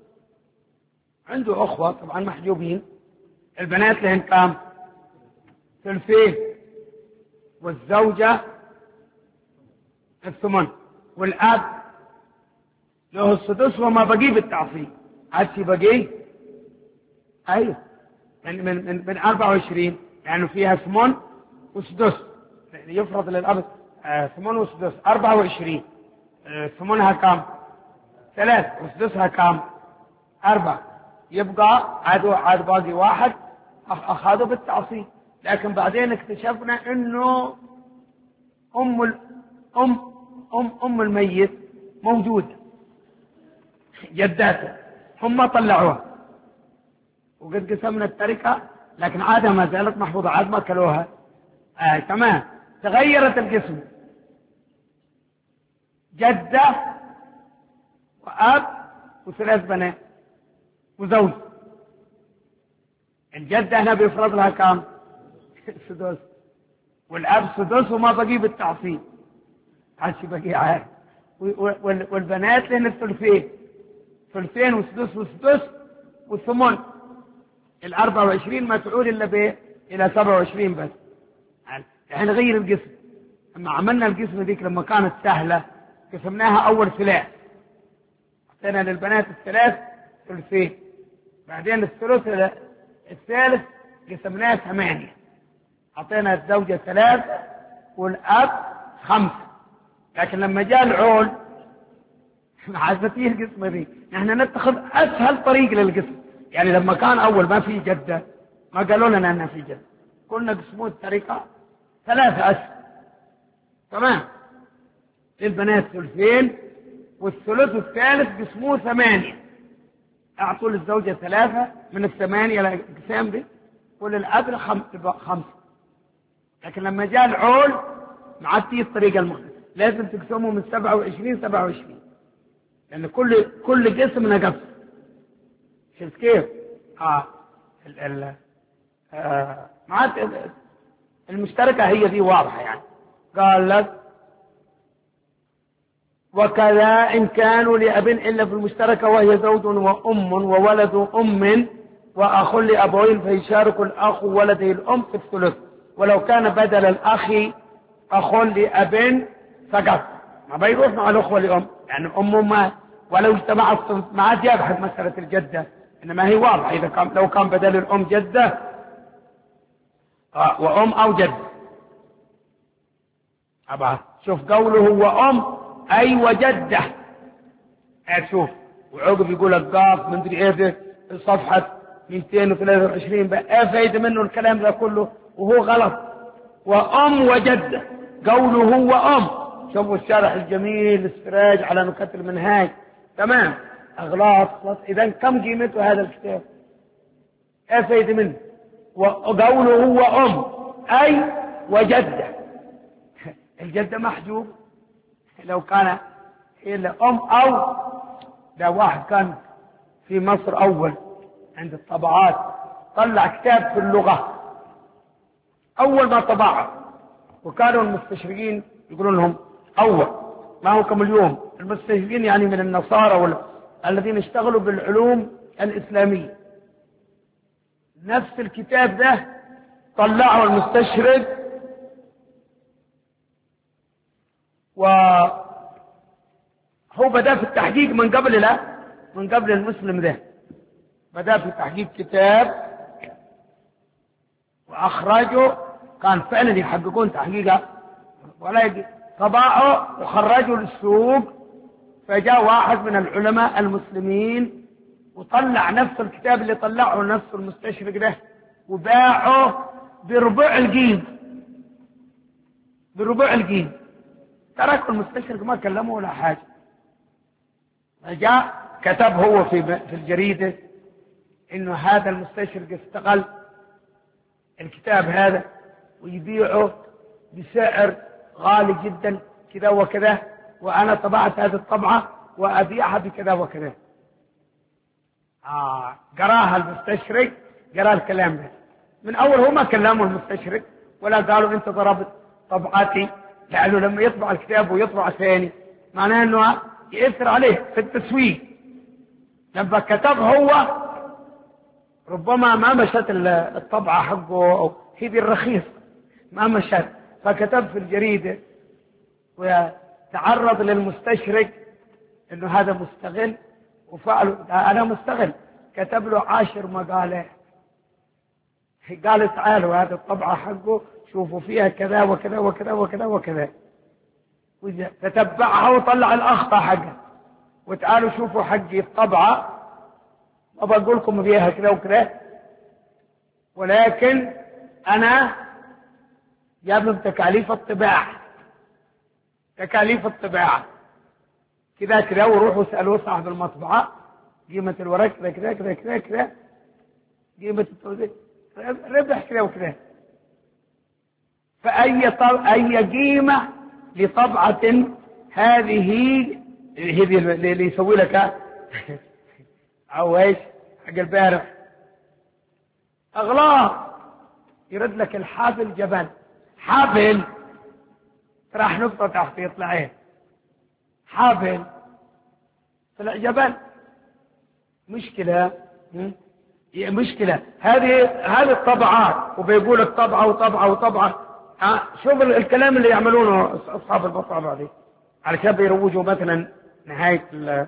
عنده أخوة طبعا محجوبين. البنات لهن كام؟ ثلثين، والزوجة الثمن، والأب له السدس وما بقي بالتعصيب. عدسي بقي أيوه من من من, من أربعة وعشرين، يعني فيها ثمن وسدس. يفرض للأب آه ثمن وسدس أربعة وعشرين. آه ثمنها كام؟ ثلاث، وسدسها كام؟ أربعة. يبقى عاد عاد باقي واحد أخذوا بالتعصيب. لكن بعدين اكتشفنا إنه أم ال... أم أم أم الميت موجودة، جداته، هم طلعوها وقد قسمنا التركة، لكن عادها ما زالت محفوظة، عاد ما كلوها. آه تمام. تغيرت القسم، جدة وأب وثلاث بنات وزوج. الجدة هنا بيفرض لها كام؟ سدس، والأب سدس وما بقي بالتعصيب، عادش بقي عاد. والبنات لهن الثلثين، ثلثين وسدس وسدس والثمن. الأربعة وعشرين ما تعود إلا به إلى سبعة وعشرين بس. يعني نغير القسم. لما عملنا القسم ذيك لما كانت سهلة قسمناها أول ثلاث، أعطينا للبنات الثلاث ثلثين، بعدين الثلث الثالث قسمناه ثمانية، أعطينا الزوجة ثلاث والأب خمسة. لكن لما جاء العول عزتيه القسمة دي، نحن نتخذ أسهل طريق للقسم. يعني لما كان أول ما في جدة ما قالوا لنا أنها في جدة، قلنا قسموا الطريقة ثلاثة أسهل. تمام. للبنات ثلثين، والثلث الثالث قسموه ثمانية، أعطوا للزوجة ثلاثة من الثمانية القسام دي، وللأب خمسة. لكن لما جاء العول ما عاد فيه الطريقة المختلفة، لازم تقسموا من سبعة وعشرين سبعة وعشرين، لأن كل كل قسم نقص. شفت كيف؟ آه ال ال آه ما عاد المشتركة هي دي واضحة. يعني قال لك وكذا إن كانوا لأب إلا في المشتركة وهي زوج وأم وولد أم وأخ لأبوين فيشارك الأخ ولده الأم في الثلث، ولو كان بدل الأخ أخ لأب فقط، ما بيروح مع الأخوة لأم، يعني أم ما ولو اجتمع الثلث ما عاد يبحث مسألة الجدة، إنما هي واضحة. إذا كان لو كان بدل الأم جدة آه وأم أو جد. أبا شوف قوله وأم أي وجدة، شوف وعقب يقول القاف من دري ايه صفحة مئتين وثلاثة وعشرين بقى فايدة منه الكلام ده كله وهو غلط. وأم وجدة، قوله وأم. شوفوا الشرح الجميل السراج على نكت المنهاج. تمام. أغلاط. إذا كم قيمته هذا الكتاب؟ ايه فايدة منه؟ وقوله وأم أي وجدة. الجدة محجوب لو كان إلا أم أو ده. واحد كان في مصر أول عند الطبعات طلع كتاب في اللغة أول ما طبعه، وكانوا المستشرقين يقولون لهم أول، ما هو كم اليوم المستشرقين يعني من النصارى الذين اشتغلوا بالعلوم الإسلامية. نفس الكتاب ده طلعه المستشرق وهو بدأ في التحقيق من قبل لا من قبل المسلم ده، بدأ في تحقيق كتاب وأخرجه، كان فعلا يحققون تحقيقه ولا طبعه وخرجوا للسوق. فجاء واحد من العلماء المسلمين وطلع نفس الكتاب اللي طلعه نفس المستشرق ده وباعه بربع القيمة، بربع القيمة. تركوا المستشرق ما كلمه ولا حاجة. جاء كتب هو في في الجريدة إنه هذا المستشرق استغل الكتاب هذا ويبيعه بسعر غالي جدا كذا وكذا، وأنا طبعت هذه الطبعة وأبيعها بكذا وكذا. آه قراها المستشرق، قرا الكلام ده من أول. هو ما كلموا المستشرق ولا قالوا أنت ضربت طبعتي، لأنه لما يطبع الكتاب ويطبع ثاني معناه أنه يأثر عليه في التسويق. لما كتب هو ربما ما مشت الطبعة حقه أو هي الرخيص ما مشت، فكتب في الجريدة وتعرض للمستشرق انه هذا مستغل وفعله. انا مستغل، كتب له عشر مقالات، قال تعالوا هذه الطبعة حقه شوفوا فيها كذا وكذا وكذا وكذا وكذا، تتبعها وطلع الأخطاء حقه، وتعالوا شوفوا حقي الطبعة ما بقول لكم فيها كذا وكذا، ولكن أنا جاب لهم تكاليف الطباعة، تكاليف الطباعة كذا كذا، وروحوا سألوا صاحب المطبعة قيمة الورق كذا كذا كذا كذا كذا، قيمة التوزيع ربح كذا وكذا. فأي طب... أي قيمة لطبعة هذه هذه اللي يسوي لك أو إيش حق البارح أغلاط، يرد لك الحافل جبل، حافل راح نقطة تحت يطلع ايه حافل طلع جبل. مشكلة مشكلة هذه هذه الطبعات، وبيقول لك طبعة وطبعة وطبعة. ها شوف الكلام اللي يعملونه أصحاب المطابع دي علشان بيروجوا مثلا نهاية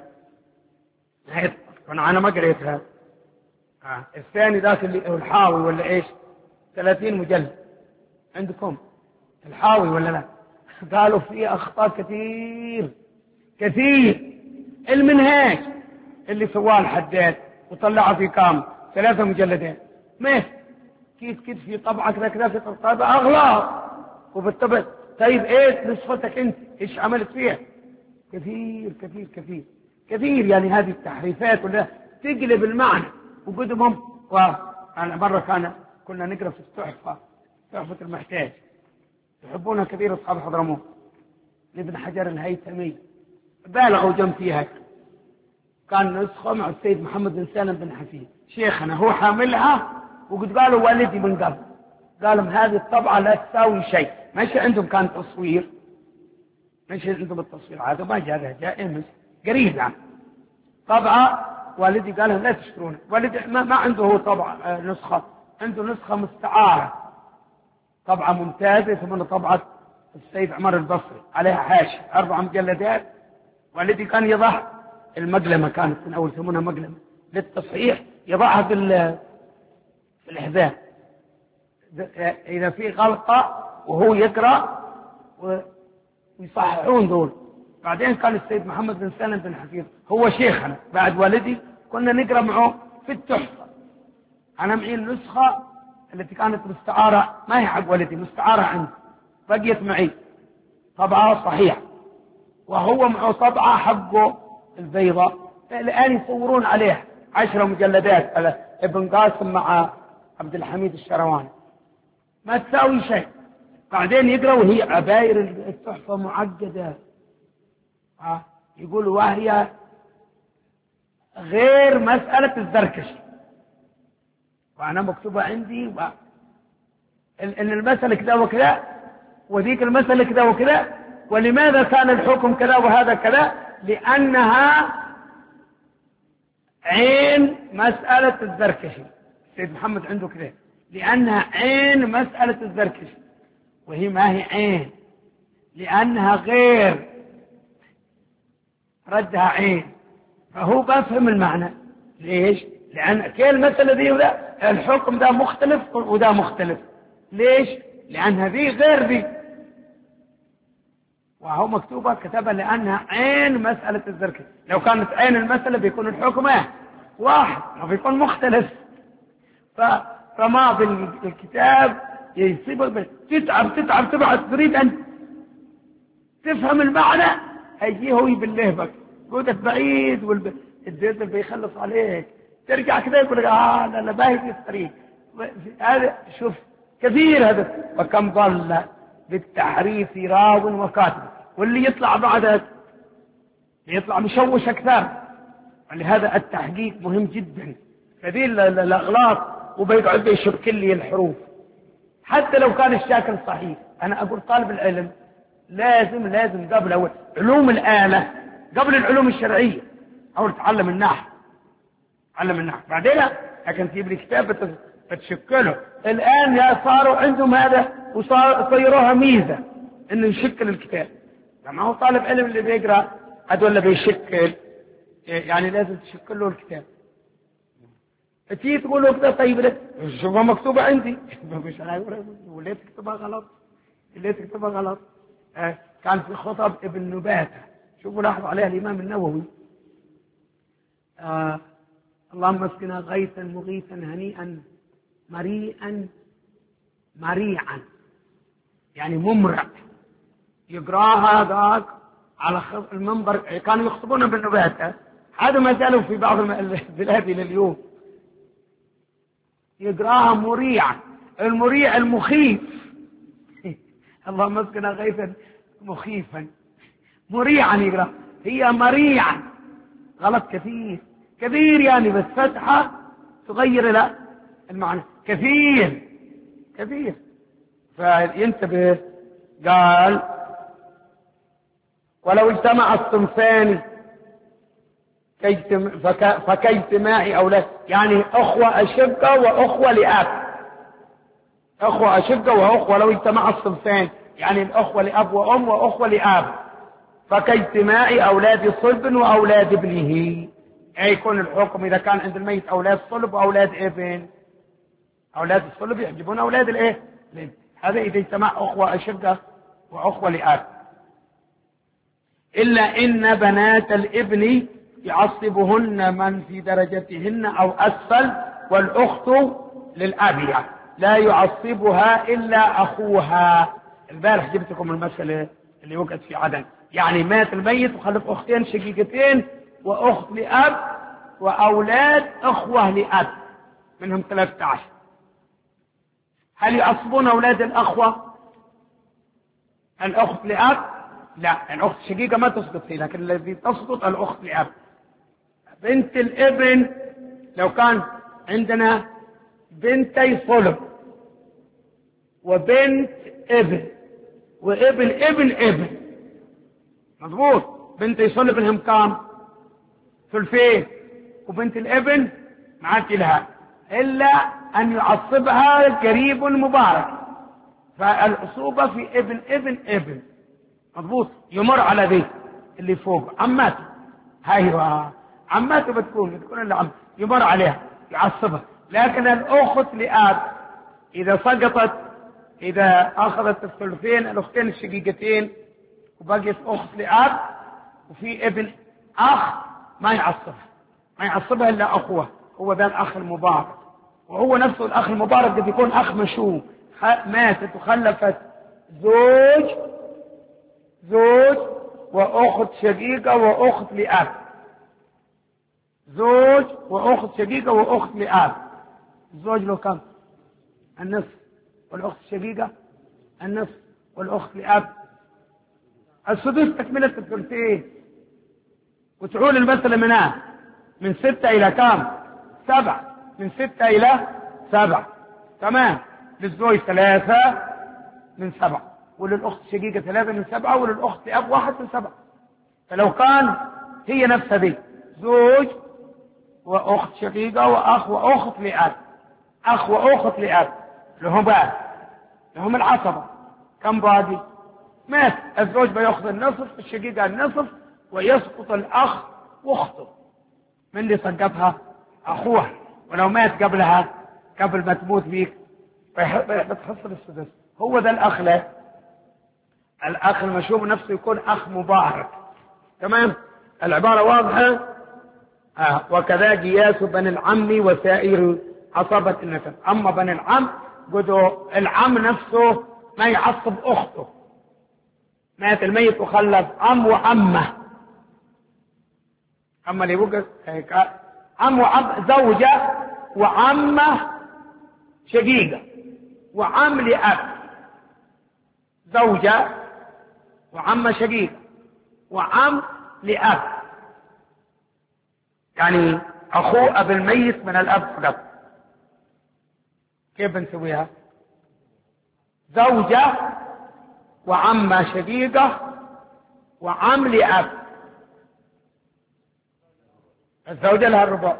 نهاية أنا ما قريتها. آه. الثاني ذاك اللي هو الحاوي ولا إيش ثلاثين مجلد عندكم الحاوي ولا لا؟ قالوا فيه أخطاء كثير كثير. المنهاج اللي سواه الحداد وطلعه في كام ثلاثة مجلدين، ما كيف كيف في طبعة كذا كذا في طبعة أغلاط وبالطبع. طيب إيه نصفتك أنت إيش عملت فيها؟ كثير كثير كثير كثير. يعني هذه التحريفات ولا تقلب المعنى وقدمهم. وأنا مرة كان كنا نقرأ في التحفة تحفة المحتاج يحبونها كثير أصحاب حضرموت لابن حجر الهيثمي، بالغوا جنب فيها. كان نسخة مع السيد محمد بن سالم بن حفيظ شيخنا، هو حاملها وقد قالوا والدي من قبل قالوا هذه الطبعة لا تساوي شيء. ماشي عندهم كان تصوير، ماشي عندهم التصوير هذا ما جاء جاء امس قريب يعني طبعة. والدي قال لهم لا تشترونه. والدي ما, ما عنده هو طبعة نسخة، عنده نسخة مستعارة طبعة ممتازة ثم طبعة السيد عمر البصري عليها حاشية أربع مجلدات. والدي كان يضع المقلمة، كانت من أول يسمونها مقلمة للتصحيح، يضعها في في الحذاء إذا في غلطة وهو يقرأ ويصححون دول. بعدين كان السيد محمد بن سالم بن حفيظ هو شيخنا بعد والدي، كنا نقرأ معه في التحفة. أنا معي النسخة التي كانت مستعارة، ما هي حق والدي، مستعارة عندي بقيت معي طبعة صحيحة، وهو معه طبعة حقه البيضاء الآن يصورون عليها عشرة مجلدات على ابن قاسم مع عبد الحميد الشرواني، ما تساوي شيء. بعدين يقرأ وهي عباير التحفة معقدة، آه. يقولوا وهي غير مسألة الزركشي، وأنا مكتوبة عندي و... إن المسألة كذا وكذا وذيك المسألة كذا وكذا، ولماذا كان الحكم كذا وهذا كذا؟ لأنها عين مسألة الزركشي. السيد محمد عنده كذا، لأنها عين مسألة الزركشي، وهي ما هي عين لأنها غير، ردها عين. فهو بفهم المعنى. ليش؟ لأن كل المسألة دي وده الحكم ده مختلف وده مختلف. ليش؟ لأن هذه غير دي، وهو مكتوبة كتبها لأنها عين مسألة الزركشي. لو كانت عين المسألة بيكون الحكم واحد، ما بيكون مختلف. فرماه بالكتاب يصيبك تتعب تتعب تبعد تريد أن تفهم المعنى، هيجيه هو يبلهبك قودك بعيد والديزل بيخلص عليك، ترجع كده يقول لك اه لا لا باهي في الطريق. هذا شوف كثير هذا. وكم ضل بالتحريف راو وكاتب، واللي يطلع بعدك يطلع مشوش أكثر. ولهذا التحقيق مهم جدا. كثير الأغلاط وبيقعد يشبك لي الحروف حتى لو كان الشاكل صحيح. أنا أقول طالب العلم لازم لازم قبل علوم الآلة قبل العلوم الشرعية أول تعلم النحو، تعلم النحو بعدين لكن تجيب لي كتاب بتشكله. الآن يا صاروا عندهم هذا وصيروها ميزة إنه يشكل الكتاب. لما هو طالب علم اللي بيقرأ هذا ولا بيشكل، يعني لازم تشكل له الكتاب. تيجي تقول له كده طيب شوفها مكتوبة عندي مش أنا وليه تكتبها غلط، ليه تكتبها غلط. آه كان في خطب ابن نباتة، شوفوا لاحظوا عليها الإمام النووي آه اللهم اسقنا غيثا مغيثا هنيئا مريئا مريعا، يعني ممرع. يقراها ذاك على المنبر، كانوا يخطبون بالنباتة، هذا ما زالوا في بعض البلاد إلى اليوم. يقراها مريعا، المريع المخيف اللهم اسقنا غيثا مخيفا مريعا يقرأ، هي مريعا غلط كثير كثير، يعني بس فتحة تغير لا المعنى كثير كثير. فينتبه. قال ولو اجتمع الصنفان فكاجتماع أولاد، يعني أخوة أشقة وأخوة لأب، أخوة أشقة وأخوة لو اجتمع الصنفان يعني الأخوة لأب وأم وأخوة لأب، فكاجتماع أولاد صلب وأولاد ابنه. أي يكون الحكم إذا كان عند الميت أولاد صلب وأولاد ابن، أولاد الصلب يحجبون أولاد الإيه؟ هذا إذا اجتمع أخوة أشقة وأخوة لأب. إلا إن بنات الابن يعصبهن من في درجتهن أو أسفل، والأخت للأب لا يعصبها إلا أخوها. البارح جبت لكم المسألة اللي وقعت في عدن، يعني مات الميت وخلف أختين شقيقتين وأخت لأب وأولاد أخوة لأب منهم ثلاثة عشر. هل يعصبون أولاد الأخوة الأخت لأب؟ لا، الأخت الشقيقة ما تسقط فيه، لكن الذي تسقط الأخت لأب. بنت الابن لو كان عندنا بنتي صلب وبنت ابن وابن ابن ابن مضبوط، بنتي صلب لهم كام؟ ثلثين، وبنت الابن ما عاد لها إلا أن يعصبها قريب مبارك، فالعصوبة في ابن ابن ابن مضبوط، يمر على ذي اللي فوق عماته. ايوه عماته بتكون بتكون اللي عم يمر عليها يعصبها. لكن الأخت لأب إذا سقطت، إذا أخذت الثلثين الأختين الشقيقتين وبقيت أخت لأب وفي ابن أخ ما يعصبها، ما يعصبها إلا أخوه، هو ذا الأخ المبارك. وهو نفسه الأخ المبارك قد يكون أخ مشوم، ماتت وخلفت زوج زوج وأخت شقيقة وأخت لأب، زوج وأخت شقيقة وأخت لأب. الزوج له كم؟ النصف، والأخت الشقيقة النصف، والأخت لأب السدس، تكملة الثلثين. وتعول المسألة منها من ستة إلى كام؟ سبعة، من ستة إلى سبعة. تمام. للزوج ثلاثة من سبعة، وللأخت الشقيقة ثلاثة من سبعة، وللأخت لأب واحد من سبعة. فلو كان هي نفسها دي زوج وأخت شقيقة وأخ وأخت لأب، أخ وأخت لأب لهم بقى لهم العصبة كم باقي؟ مات الزوج بيأخذ النصف، الشقيقة النصف، ويسقط الأخ واخته من اللي سقطها أخوها. ولو مات قبلها قبل ما تموت بيك بتحصل السدس. هو ذا الأخ له الأخ المشوم نفسه يكون أخ مبارك. تمام. العبارة واضحة. آه. وكذا قياس بني العم وسائر عصبة النسب. أما بني العم قدو العم نفسه ما يعصب أخته، مات الميت وخلف عم وعمه، عم اللي يبقى هيك عم وعم زوجة وعمه شقيقة وعم لأب، زوجة وعمه شقيقة وعم لأب، يعني أخوه أب الميت من الأب فقط. كيف بنسويها؟ زوجة وعمه شقيقة وعم لأب، الزوجة لها الربع،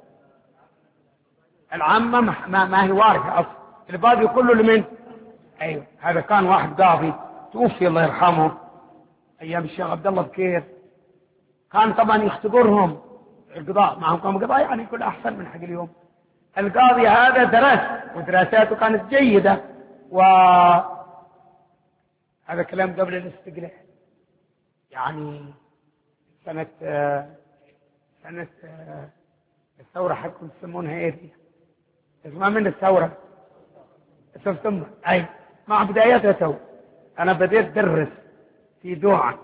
العمة ما, ما هي وارثة أصلا، الباقي كله لمن؟ أيوه. هذا كان واحد قاضي توفي الله يرحمه أيام الشيخ عبد الله بكير، كان طبعا يختبرهم القضاء، معهم كانوا قضاء يعني يكون أحسن من حق اليوم. القاضي هذا درس ودراساته كانت جيدة، وهذا كلام قبل الاستقلال، يعني سنة سنة الثورة حقكم تسمونها ايه دي؟ اسمها من الثورة سبتمبر، اي مع بدايتها تو انا بديت درس في دوعا،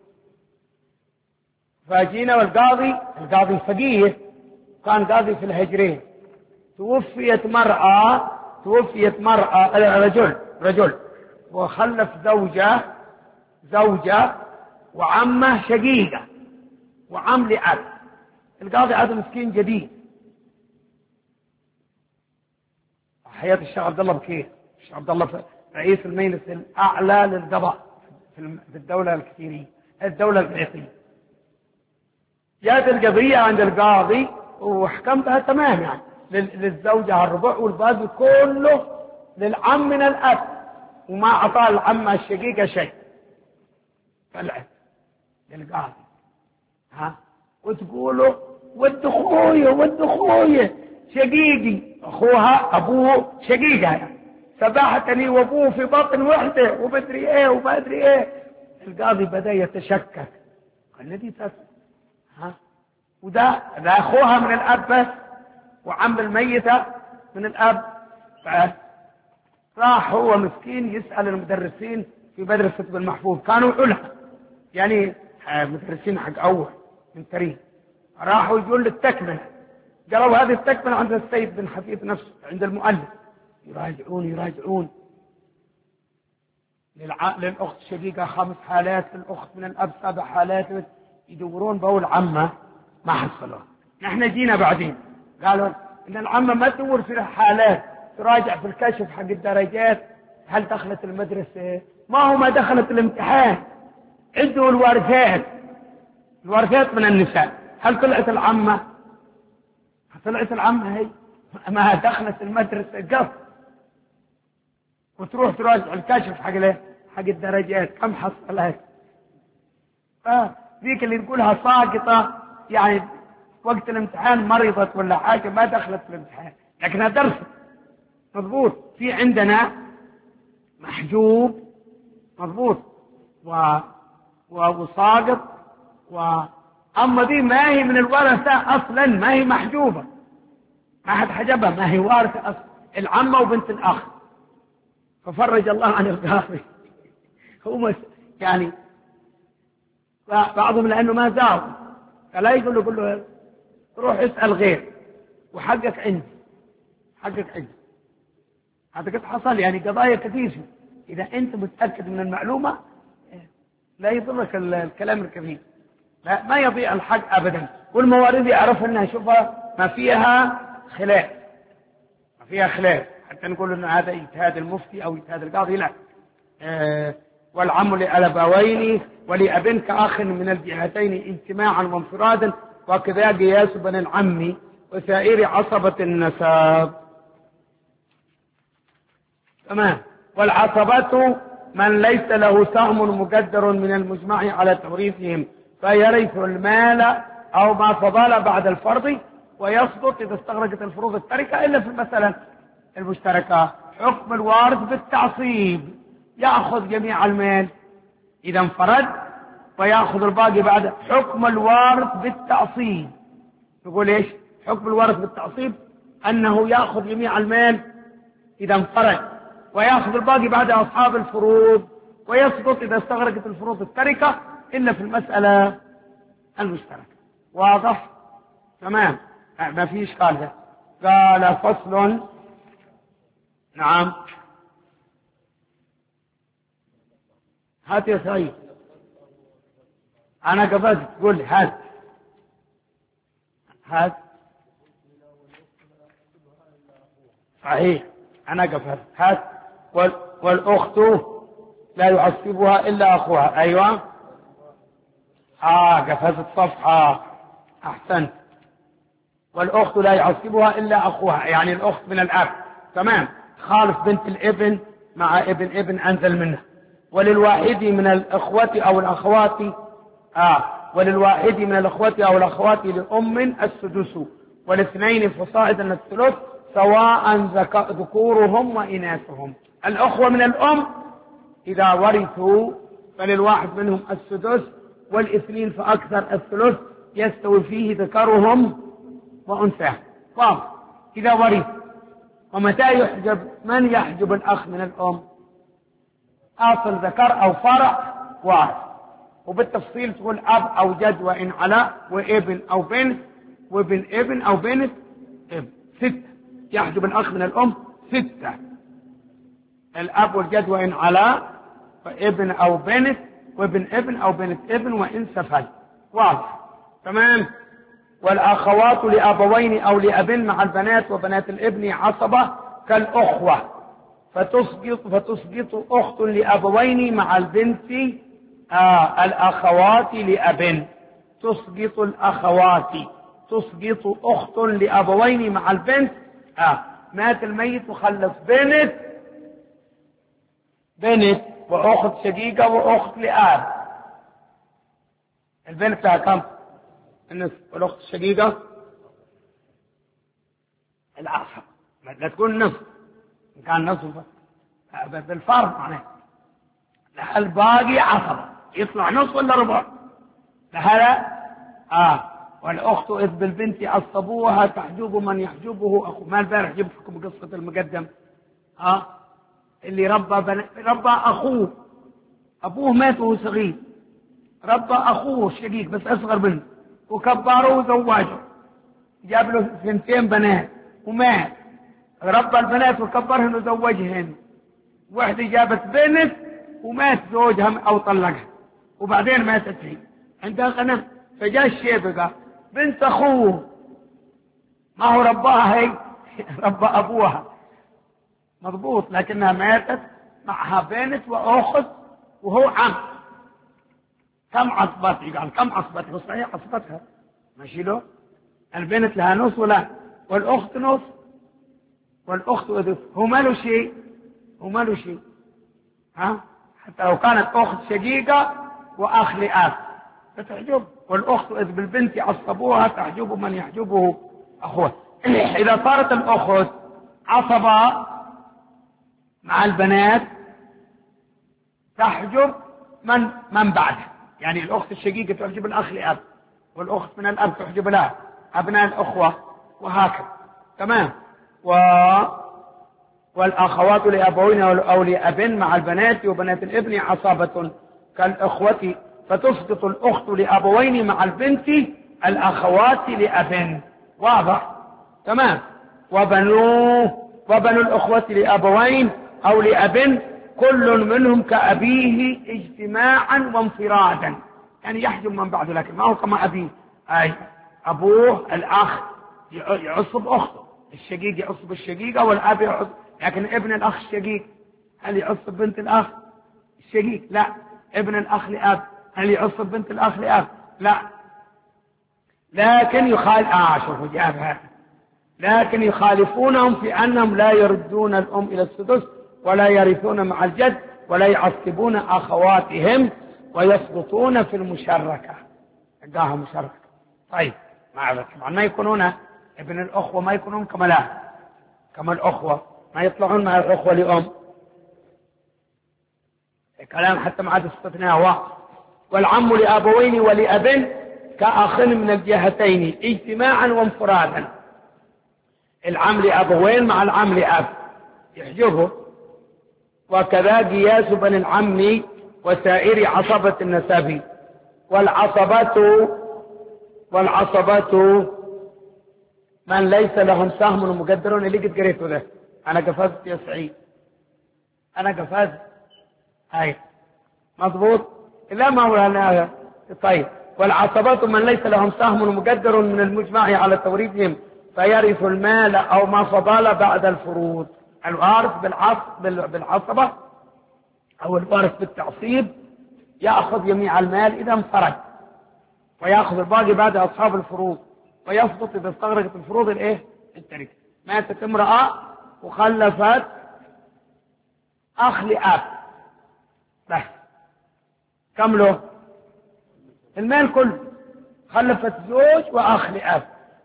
فجينا والقاضي القاضي فقيه كان قاضي في الهجرين، توفيت مرأة توفيت مرأة رجل رجل وخلف زوجة زوجة وعمه شقيقة وعم لأب. القاضي هذا مسكين جديد، حياة الشيخ عبد الله بكير، الشيخ عبد الله رئيس المجلس الأعلى للقضاء في الدولة الكثيرية الدولة البريطانية. جاءت القضية عند القاضي وحكمتها تمام، يعني للزوجة الربع والباقي كله للعم من الأب، وما أعطى العمة الشقيقة شيء. طلعت للقاضي ها وتقولوا ود اخويا ود اخويا شقيقي، اخوها ابوه شقيقها يعني سباحتني وابوه في بطن وحده وبدري ايه وبدري ايه. القاضي بدا يتشكك، قال لي تس ها وده ده اخوها من الاب بس وعم الميته من الاب. راح هو مسكين يسال المدرسين في مدرسه بن محفوظ، كانوا علها يعني مدرسين حق اول من تاريخ، راحوا يقول للتكمله، قالوا هذه التكمله عند السيد بن حفيظ نفسه عند المؤلف، يراجعون يراجعون للع... للاخت الشقيقه خمس حالات، للاخت من الاب سبع حالات، يدورون بول عمه ما حصلوها. نحن جينا بعدين قالوا ان العمه ما تدور في الحالات، تراجع في الكشف حق الدرجات، هل دخلت المدرسه، ما هو ما دخلت الامتحان، عدوا الوارثات الوارثات من النساء، هل طلعت العمه؟ طلعت العمه هي ما دخلت المدرسه قط، وتروح تراجع الكشف حق له حق الدرجات كم حصلت. اه ذيك اللي نقولها ساقطه يعني وقت الامتحان مرضت ولا حاجه ما دخلت في الامتحان، لكنها درست مضبوط. في عندنا محجوب مضبوط و وساقط و اما دي ما هي من الورثه اصلا، ما هي محجوبه، ما حد حجبها، ما هي وارثه اصلا، العمه وبنت الاخ. ففرج الله عن القاضي هم يعني بعضهم لانه ما زار فلا يقول له يقول له روح اسال غير وحقك عندي حقك عندي. هذا قد حصل يعني قضايا كثير، اذا انت متاكد من المعلومه لا يضرك الكلام الكثير، لا ما يضيع الحق ابدا. والموارد يعرف انها شوفها ما فيها خلاف، ما فيها خلاف حتى نقول ان هذا اجتهاد المفتي او اجتهاد القاضي، لا. آه والعم لأبوين ولأب كأخ من الجهتين اجتماعا وانفرادا، وكذا قياس بن العم وسائر عصبة النسب. تمام. والعصبة من ليس له سهم مقدر من المجمع على توريثهم فيرث المال أو ما فضل بعد الفرض، ويسقط إذا استغرقت الفروض التركة إلا في المسألة المشتركة. حكم الوارث بالتعصيب، يأخذ جميع المال إذا انفرد ويأخذ الباقي بعد. حكم الوارث بالتعصيب يقول إيش؟ حكم الوارث بالتعصيب أنه يأخذ جميع المال إذا انفرد، ويأخذ الباقي بعد أصحاب الفروض، ويسقط إذا استغرقت الفروض التركة إلا في المسألة المشتركة. واضح؟ تمام، ما في إشكال ده. قال فصل. نعم، هات يا سعيد، أنا قبلت تقول لي هات هات صحيح، أنا قبلت هات. والأخت لا يعصبها إلا أخوها. أيوة، آه قفزت صفحة، أحسنت. والأخت لا يعصبها إلا أخوها، يعني الأخت من الأب. تمام، خالف بنت الابن مع ابن ابن أنزل منه. وللواحد من الأخوة أو الأخوات آه وللواحد من الأخوة أو الأخوات لأم السدس، والاثنين فصاعدا الثلث، سواء ذكورهم وإناثهم. الأخوة من الأم إذا ورثوا فللواحد منهم السدس، والاثنين فأكثر الثلث، يستوي فيه ذكرهم وأنثاهم. واضح؟ إذا ورث. ومتى يحجب؟ من يحجب الأخ من الأم؟ أصل ذكر أو فرع وارث، وبالتفصيل تقول أب أو جد وإن علا، وابن أو بنت، وابن ابن أو بنت ابن. ستة يحجب الأخ من الأم، ستة: الأب والجد وإن علا، وابن أو بنت، وابن ابن أو بنت ابن وإن سفل. واضح؟ تمام. والأخوات لأبوين أو لأبن مع البنات وبنات الابن عصبة كالأخوة، فتسقط فتسقط أخت لأبوين مع البنت آه الأخوات لأبن. تسقط الأخوات، تسقط أخت لأبوين مع البنت. آه مات الميت وخلف بنت بنت وأخت شقيقة وأخت لآب. البنت لها كم؟ النصف. والأخت الشقيقة العصر، لا تكون نصف، إن كان نصف بالفرض معناه الباقي عصبة، يطلع نصف ولا ربع لهذا. آه والأخت إذ بالبنت عصبوها تحجب من يحجبه أخو. ما البارح جبتكم قصة المقدم آه اللي ربى بن... ربى أخوه، أبوه مات وهو صغير، ربى أخوه الشقيق بس أصغر منه، وكبره وزواجه، جاب له ثنتين بنات ومات، ربى البنات وكبرهن وزوجهن. واحدة جابت بنت ومات زوجها أو طلقها، وبعدين ماتت هي عندها غنم، فجاء الشيبة بنت أخوه، ما هو رباها هي ربى أبوها مضبوط، لكنها ماتت معها بنت وأخت وهو عم. كم عصبت؟ يقال كم عصبتها؟ صحيح عصبتها، ماشي له. البنت لها نص ولا والأخت نص، والأخت أذف. هو ما له شيء، هو ما له شيء ها، حتى لو كانت أخت شقيقة وأخ لأب فتحجب. والأخت إذ بالبنت عصبوها تحجب من يحجبه أخوه. إذا صارت الأخت عصبة مع البنات تحجب من من بعدها، يعني الأخت الشقيقة تحجب الأخ لأب، والأخت من الأب تحجب لها أبناء الأخوة، وهكذا. تمام. و والأخوات لأبوين أو لأبن مع البنات وبنات الابن عصابة كالأخوة، فتسقط الأخت لأبوين مع البنت الأخوات لأبن. واضح؟ تمام. وبنوه وبنو الأخوة لأبوين أو لأبن كل منهم كأبيه اجتماعا وانفرادا، يعني يحجب من بعده، لكن ما هو كما أبيه. أي أبوه الأخ يعصب أخته، الشقيق يعصب الشقيقة، والأب يعصب، لكن ابن الأخ الشقيق هل يعصب بنت الأخ الشقيق؟ لا. ابن الأخ لأب هل يعصب بنت الأخ لأب؟ لا. لكن يخالف آه شوفوا جابها لكن يخالفونهم في أنهم لا يردون الأم إلى السدس، ولا يرثون مع الجد، ولا يعصبون أخواتهم، ويسقطون في المشركة. عندها مشركة. طيب طبعا ما يكونون ابن الأخوة، ما يكونون كما لا كما الأخوة، ما يطلعون مع الأخوة لأم. كلام حتى مع استثناء واحد. والعم لأبوين ولأبن كأخ من الجهتين اجتماعا وانفرادا. العم لأبوين مع العم لأب، يحجبه. وكذا قياس بني العم وسائر عصبة النسب. والعصبة والعصبة من ليس لهم سهم ومقدرون. اللي قد قريته ده أنا قفزت يا سعيد، أنا قفزت. هاي مضبوط. لا ما هو أنا. طيب والعصبة من ليس لهم سهم ومقدر من المجمع على توريثهم فيرث المال أو ما فضل بعد الفروض. الوارث بالعصبة أو الوارث بالتعصيب يأخذ جميع المال إذا انفرد، ويأخذ الباقي بعد أصحاب الفروض، ويسقط إذا استغرقت الفروض الإيه؟ التركة. ماتت امرأة وخلفت أخ لأب بس، كم له؟ المال كله. خلفت زوج وأخ لأب،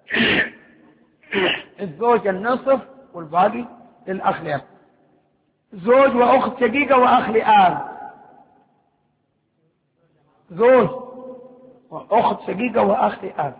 الزوج النصف والباقي للأخ لأب. زوج وأخت شقيقة وأخ لأب، زوج وأخت شقيقة وأخ لأب.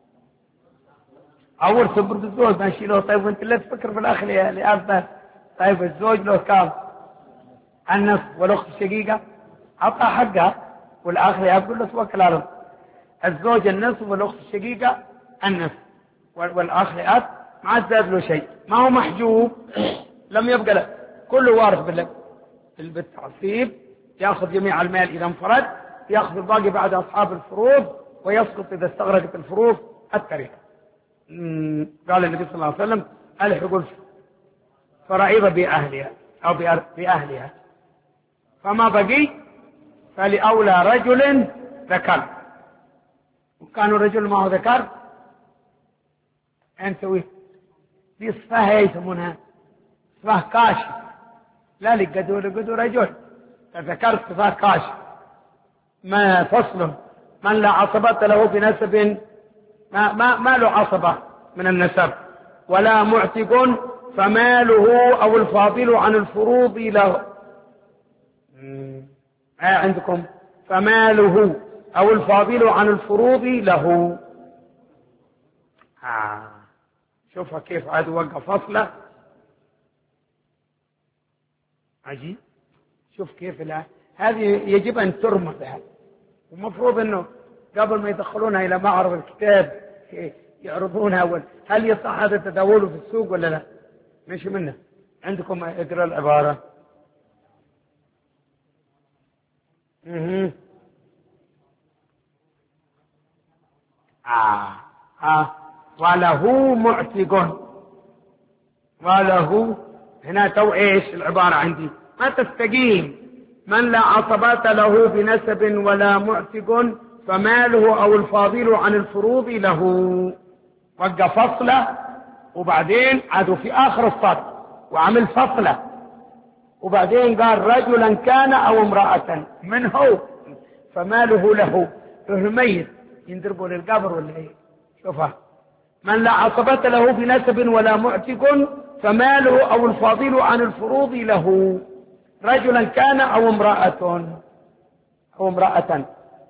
أول صبر بالزوج ما نشيله. طيب وانت لا تفكر في الأخ لأب بس. طيب الزوج له كام؟ النصف. والأخت الشقيقة عطى حقها، والأخ لأب كله توكل على الزوج النصف والأخت الشقيقة النصف، والأخ لأب ما زاد له شيء، ما هو محجوب، لم يبقى له، كله وارث بالتعصيب. يأخذ جميع المال إذا انفرد، يأخذ الباقي بعد أصحاب الفروض، ويسقط إذا استغرقت الفروض التركة. قال النبي صلى الله عليه وسلم الحقوا الفرائض بأهلها أو بأهلها، فما بقي فلأولى رجل ذكر. وكانوا رجل ما هو ذكر نسويه في صفاه يسمونها صفاه كاشف، لا لقدو لقدو رجل فذكرت صفاه كاشف. ما فصله من لا عصبة له بنسب، ما, ما, ما له عصبة من النسب، ولا معتق فماله أو الفاضل عن الفروض له. ها عندكم فماله أو الفاضل عن الفروض له. آه. شوفها كيف عاد وقف فصله عجيب. شوف كيف لا هذه يجب أن ترمى بها، ومفروض أنه قبل ما يدخلونها إلى معرض الكتاب يعرضونها. هل يصح هذا تداوله في السوق ولا لا؟ مش منه. عندكم اقرأ العبارة. اها آه. آه. وله معتق، وله هنا تو ايش العبارة عندي ما تستقيم. من لا عصبات له بنسب ولا معتق فماله أو الفاضل عن الفروض له. وقف فصله وبعدين عادوا في آخر السطر وعمل فصله، وبعدين قال رجلا كان أو امرأة من هو فماله له. ميت يندربوا للقبر ولا ايه؟ شوفها. من لا عصبة له بنسب ولا معتق فماله أو الفاضل عن الفروض له. رجلا كان أو امرأة أو امرأة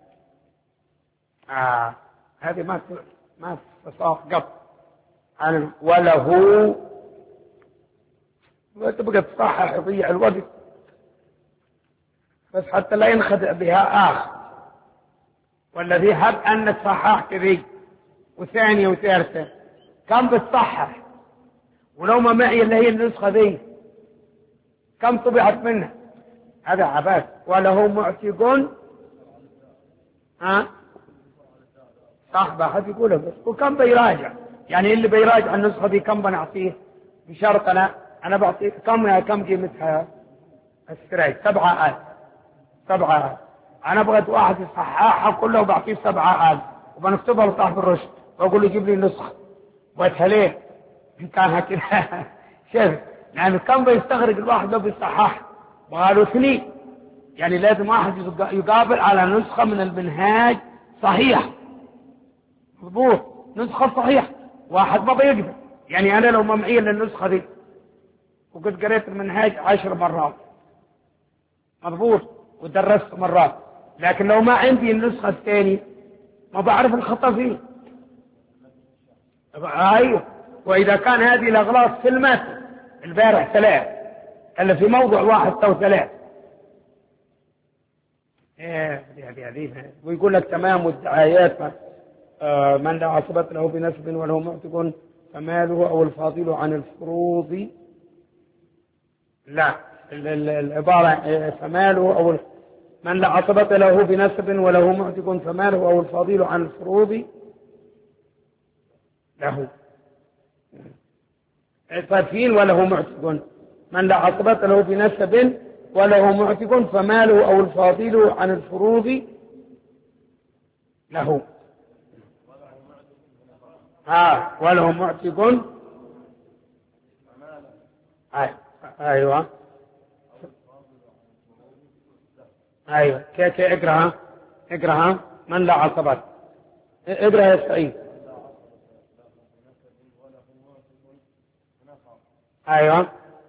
آه. هذه ما ما تصاف قط عن وله، وتبقى تصحح يضيع الوقت بس حتى لا ينخدع بها آخر. والذي هب أنك صححت ذي وثانية وثالثة كم بتصحح؟ ولو ما معي اللي هي النسخة ذي كم طبعت منها؟ هذا عباس. وله معتق ها صح بحد يقوله بس. وكم بيراجع؟ يعني اللي بيراجع النسخة دي كم بنعطيه بشرط أنا أنا بعطيه كم كم قيمتها السراج؟ سبعة آلاف. سبعة آلاف. أنا بغيت واحد يصححها كلها وبعطيه سبعة آلاف وبنكتبها لصاحب الرشد وأقول له جيب لي نسخة. وقتها ليه؟ إن كان هكذا شوف يعني كم بيستغرق الواحد لو بيصحح؟ قالوا اثنين، يعني لازم واحد يقابل على نسخة من المنهاج صحيح مضبوط، نسخة صحيح. واحد ما بيقدر، يعني أنا لو ما معي إلا النسخة دي وقد قريت المنهاج عشر مرات مضبوط ودرست مرات، لكن لو ما عندي النسخة الثانية ما بعرف الخطأ فيه. أيوه. وإذا كان هذه الأغلاط في المتن البارح ثلاث إلا في موضع واحد أو ثلاث. إيه هذه هذه ويقول لك تمام الدعايات آه من لا عصبة له بنسب وله معتق فماله أو الفاضل عن الفروض. لا العبارة فماله أو من لا عصبة له بنسب وله معتق فماله أو الفاضل عن الفروض له. فالفيل وله معتق من لا عصبة له بنسب وله معتق فماله أو الفاضل عن الفروض له. ها وله معتق أيوة أيوة كيف اقرأها اقرأها من لا عصبة اقرأ يا سعيد. أيوة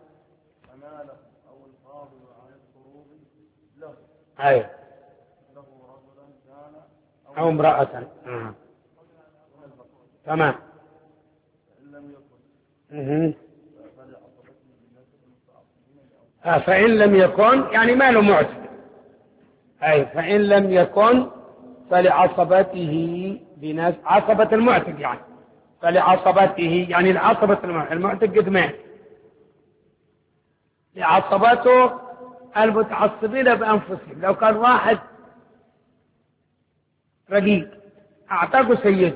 أيوة أو امرأة آه. تمام. آه فإن لم يكن يعني ما له معتق. أي فإن لم يكن فلعصبته بنفس عصبة المعتق يعني فلعصبته يعني العصبة المعتق قد مات لعصبته المتعصبين بأنفسهم. لو كان واحد رقيق أعتقوا سيده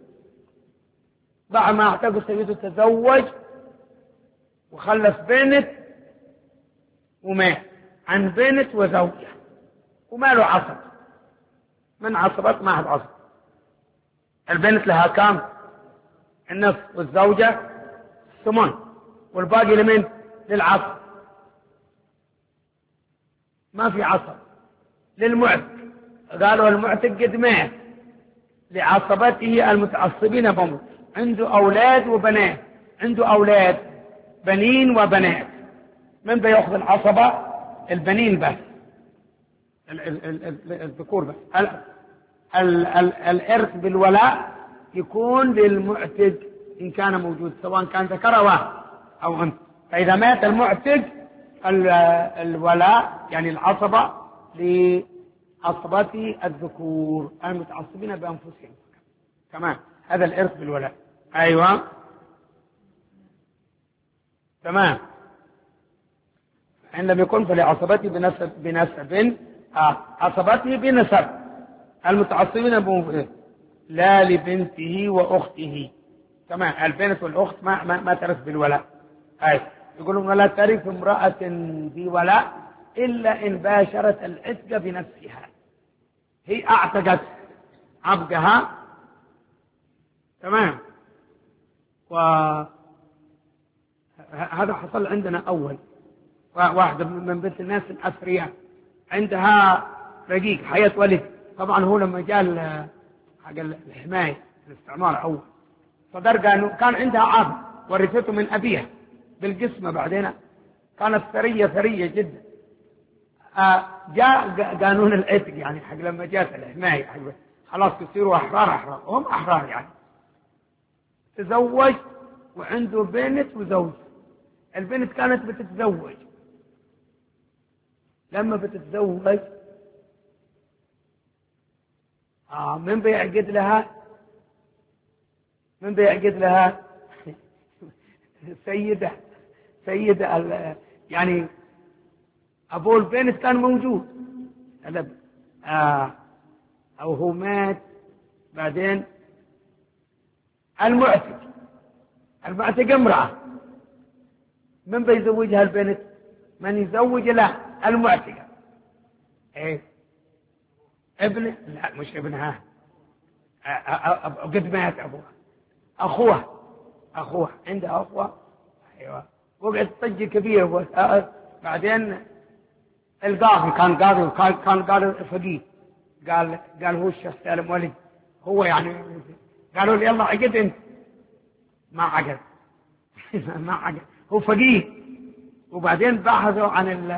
بعد ما أعتقوا سيده تزوج وخلف بنت ومات عن بنت وزوجة وما له عصب من عصبت ما حد عصب. البنت لها كام النصف والزوجة الثمن والباقي لمن للعصب. ما في عصب للمعتق. قالوا المعتق قد مات لعصبته المتعصبين بموت. عنده أولاد وبنات عنده أولاد بنين وبنات. من بيأخذ العصبة البنين بس الذكور بس. الإرث بالولاء يكون للمعتق إن كان موجود سواء كان ذكر أو أنثى. فإذا مات المعتق الولاء يعني العصبة لعصبة الذكور المتعصبين بأنفسهم. تمام هذا الإرث بالولاء. أيوة تمام. إن لم يكن فلعصبته بنسب بنسب آه. عصبته بنسب المتعصبين بأنفسهم لا لبنته وأخته. تمام. البنت والأخت ما ما, ما ترث بالولاء. أي يقولون ولا ترث امرأة بولاء إلا إن باشرت العتق بنفسها. هي أعتقت عبدها. تمام. وهذا حصل عندنا أول. واحدة من بنت الناس الأثرياء عندها رقيق حياة ولد. طبعا هو لما جاء حق الحماية الاستعمار أول صدر كان عندها عبد ورثته من أبيها بالقسمة. بعدين كانت ثرية ثرية جدا. آه جاء قانون العتق يعني حق لما جاءت الحماية حق خلاص يصيروا أحرار أحرار هم أحرار يعني. تزوج وعنده بنت وزوج. البنت كانت بتتزوج. لما بتتزوج آه من بيعقد لها من بيعقد لها سيدة سيدة يعني أبو البنت كان موجود آه أو هو مات. بعدين المعتق المعتق امرأة من بيزوجها البنت من يزوج لا المعتقة. ايه ابن لا مش ابنها قد مات ابوها اخوها اخوها عندها اخوة. ايوه وقعد طج كبير. بعدين القاضي كان قاضي وكان كان قاضي فقيه قال قال هو الشخص سالم ولد هو يعني قالوا لي يلا عقد انت. ما عقد ما عقد هو فقيه. وبعدين بحثوا عن ال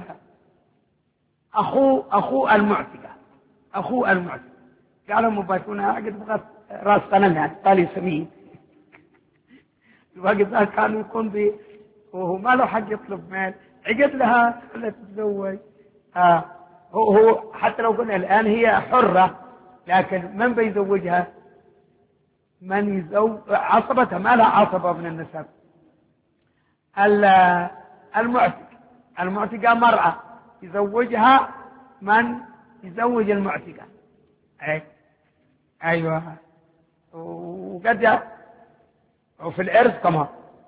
أخوه أخوه المعتقة أخوه المعتقة. قالوا مباشرون عقد بغت رأس قنم يعني طالي سمين. الوقت ذا كان يكون بي وهو ما له حق يطلب مال عقد لها خلها تتزوج. آه هو هو حتى لو قلنا الآن هي حرة، لكن من بيزوجها؟ من يزوج عصبتها، ما لها عصبة من النسب. المعتق المعتقة مرأة يزوجها من يزوج المعتقة. أي أيوة. وقد وفي الإرث كما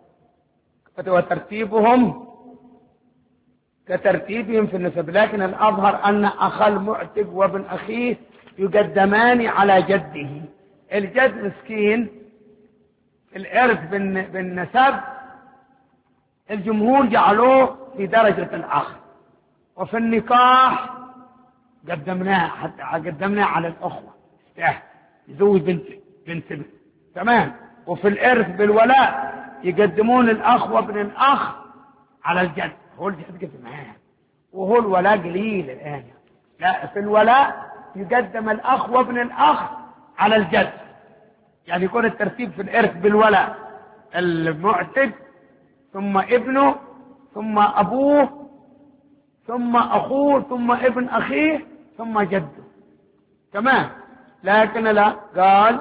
وترتيبهم كترتيبهم في النسب، لكن الأظهر أن أخ المعتق وابن أخيه يقدمان على جده. الجد مسكين في الإرث بالنسب الجمهور جعلوه في درجة الأخ، وفي النكاح قدمناه حتى قدمناه على الأخوة يزوج بنت بنت بنت تمام. وفي الإرث بالولاء يقدمون الأخ وابن الأخ على الجد. هو الجد قد معاه وهو الولاء قليل الآن. لا، في الولاء يقدم الأخ وابن الأخ على الجد، يعني يكون الترتيب في الإرث بالولاء المعتق ثم ابنه ثم أبوه ثم أخوه ثم ابن أخيه ثم جده تمام. لكن لا، قال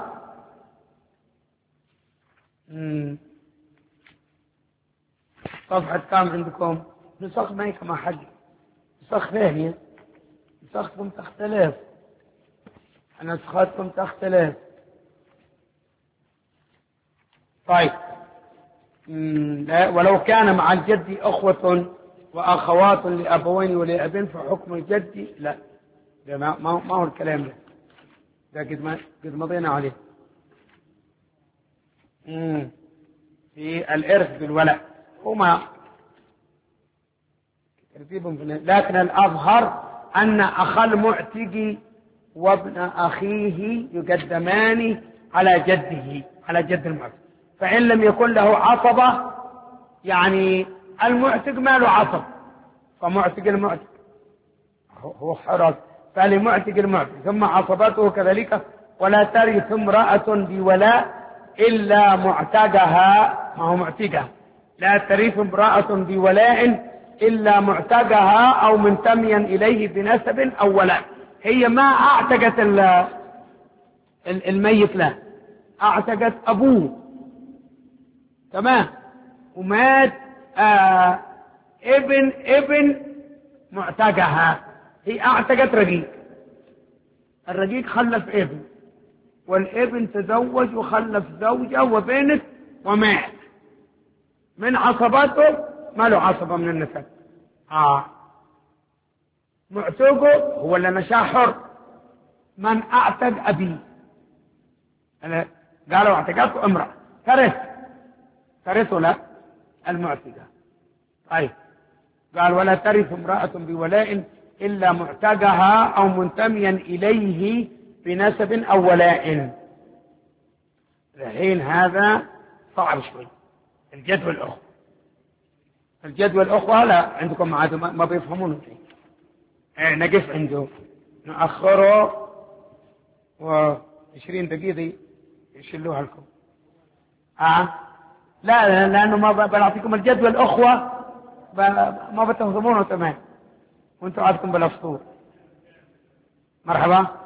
مم. صفحة كام عندكم؟ نسخ ما كما حق نسخ ثانية، نسختكم تختلف، نسختكم تختلف. طيب لا، ولو كان مع الجد أخوة وأخوات لأبوين ولأبين فحكم الجد لا، ده ما, ما هو الكلام ده، ده قد ما قد مضينا عليه. مم. في الإرث بالولاء هما ترتيبهم، لكن الأظهر أن أخ المعتق وابن أخيه يقدمان على جده على جد المعتق، فإن لم يكن له عصبة، يعني المعتق ما له عصب، فمعتق المعتق هو حرص، فلمعتق المعتق ثم عصبته كذلك. ولا ترث امرأة بولاء إلا معتقها، ما هو معتقها، لا ترث امرأة بولاء إلا معتقها أو منتميا إليه بنسب أو ولاء. هي ما اعتقت الميت له، اعتقت أبوه تمام، ومات آه ابن ابن معتقها. هي اعتقت رقيق، الرقيق خلف ابن، والابن تزوج وخلف زوجة وبنت ومات، من عصبته ما له عصبة من النسب. آه معتقه هو اللي نشأ حر، من اعتق أبيه قالوا اعتقته امرأة ترث ترثه لا المعتقة. طيب قال ولا ترث امرأة بولاء إلا معتقها أو منتميا إليه بنسب أو ولاء. الحين هذا صعب شوي، الجد والأخوة الجد والأخوة لا عندكم عاد ما بيفهمونه شيء. ايه نقف عنده نأخره وعشرين دقيقة يشلوها لكم. آه لا لا لأنه ما بنعطيكم الجد والأخوة ما بتهضمونه تمام، وانتم عادكم بالأسطور. مرحبا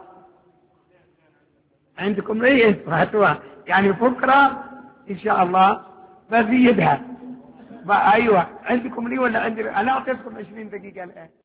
عندكم ليه هاتوها، يعني بكرة إن شاء الله بزيدها. أيوة عندكم ليه ولا عندي؟ أنا أعطيكم عشرين دقيقة الآن.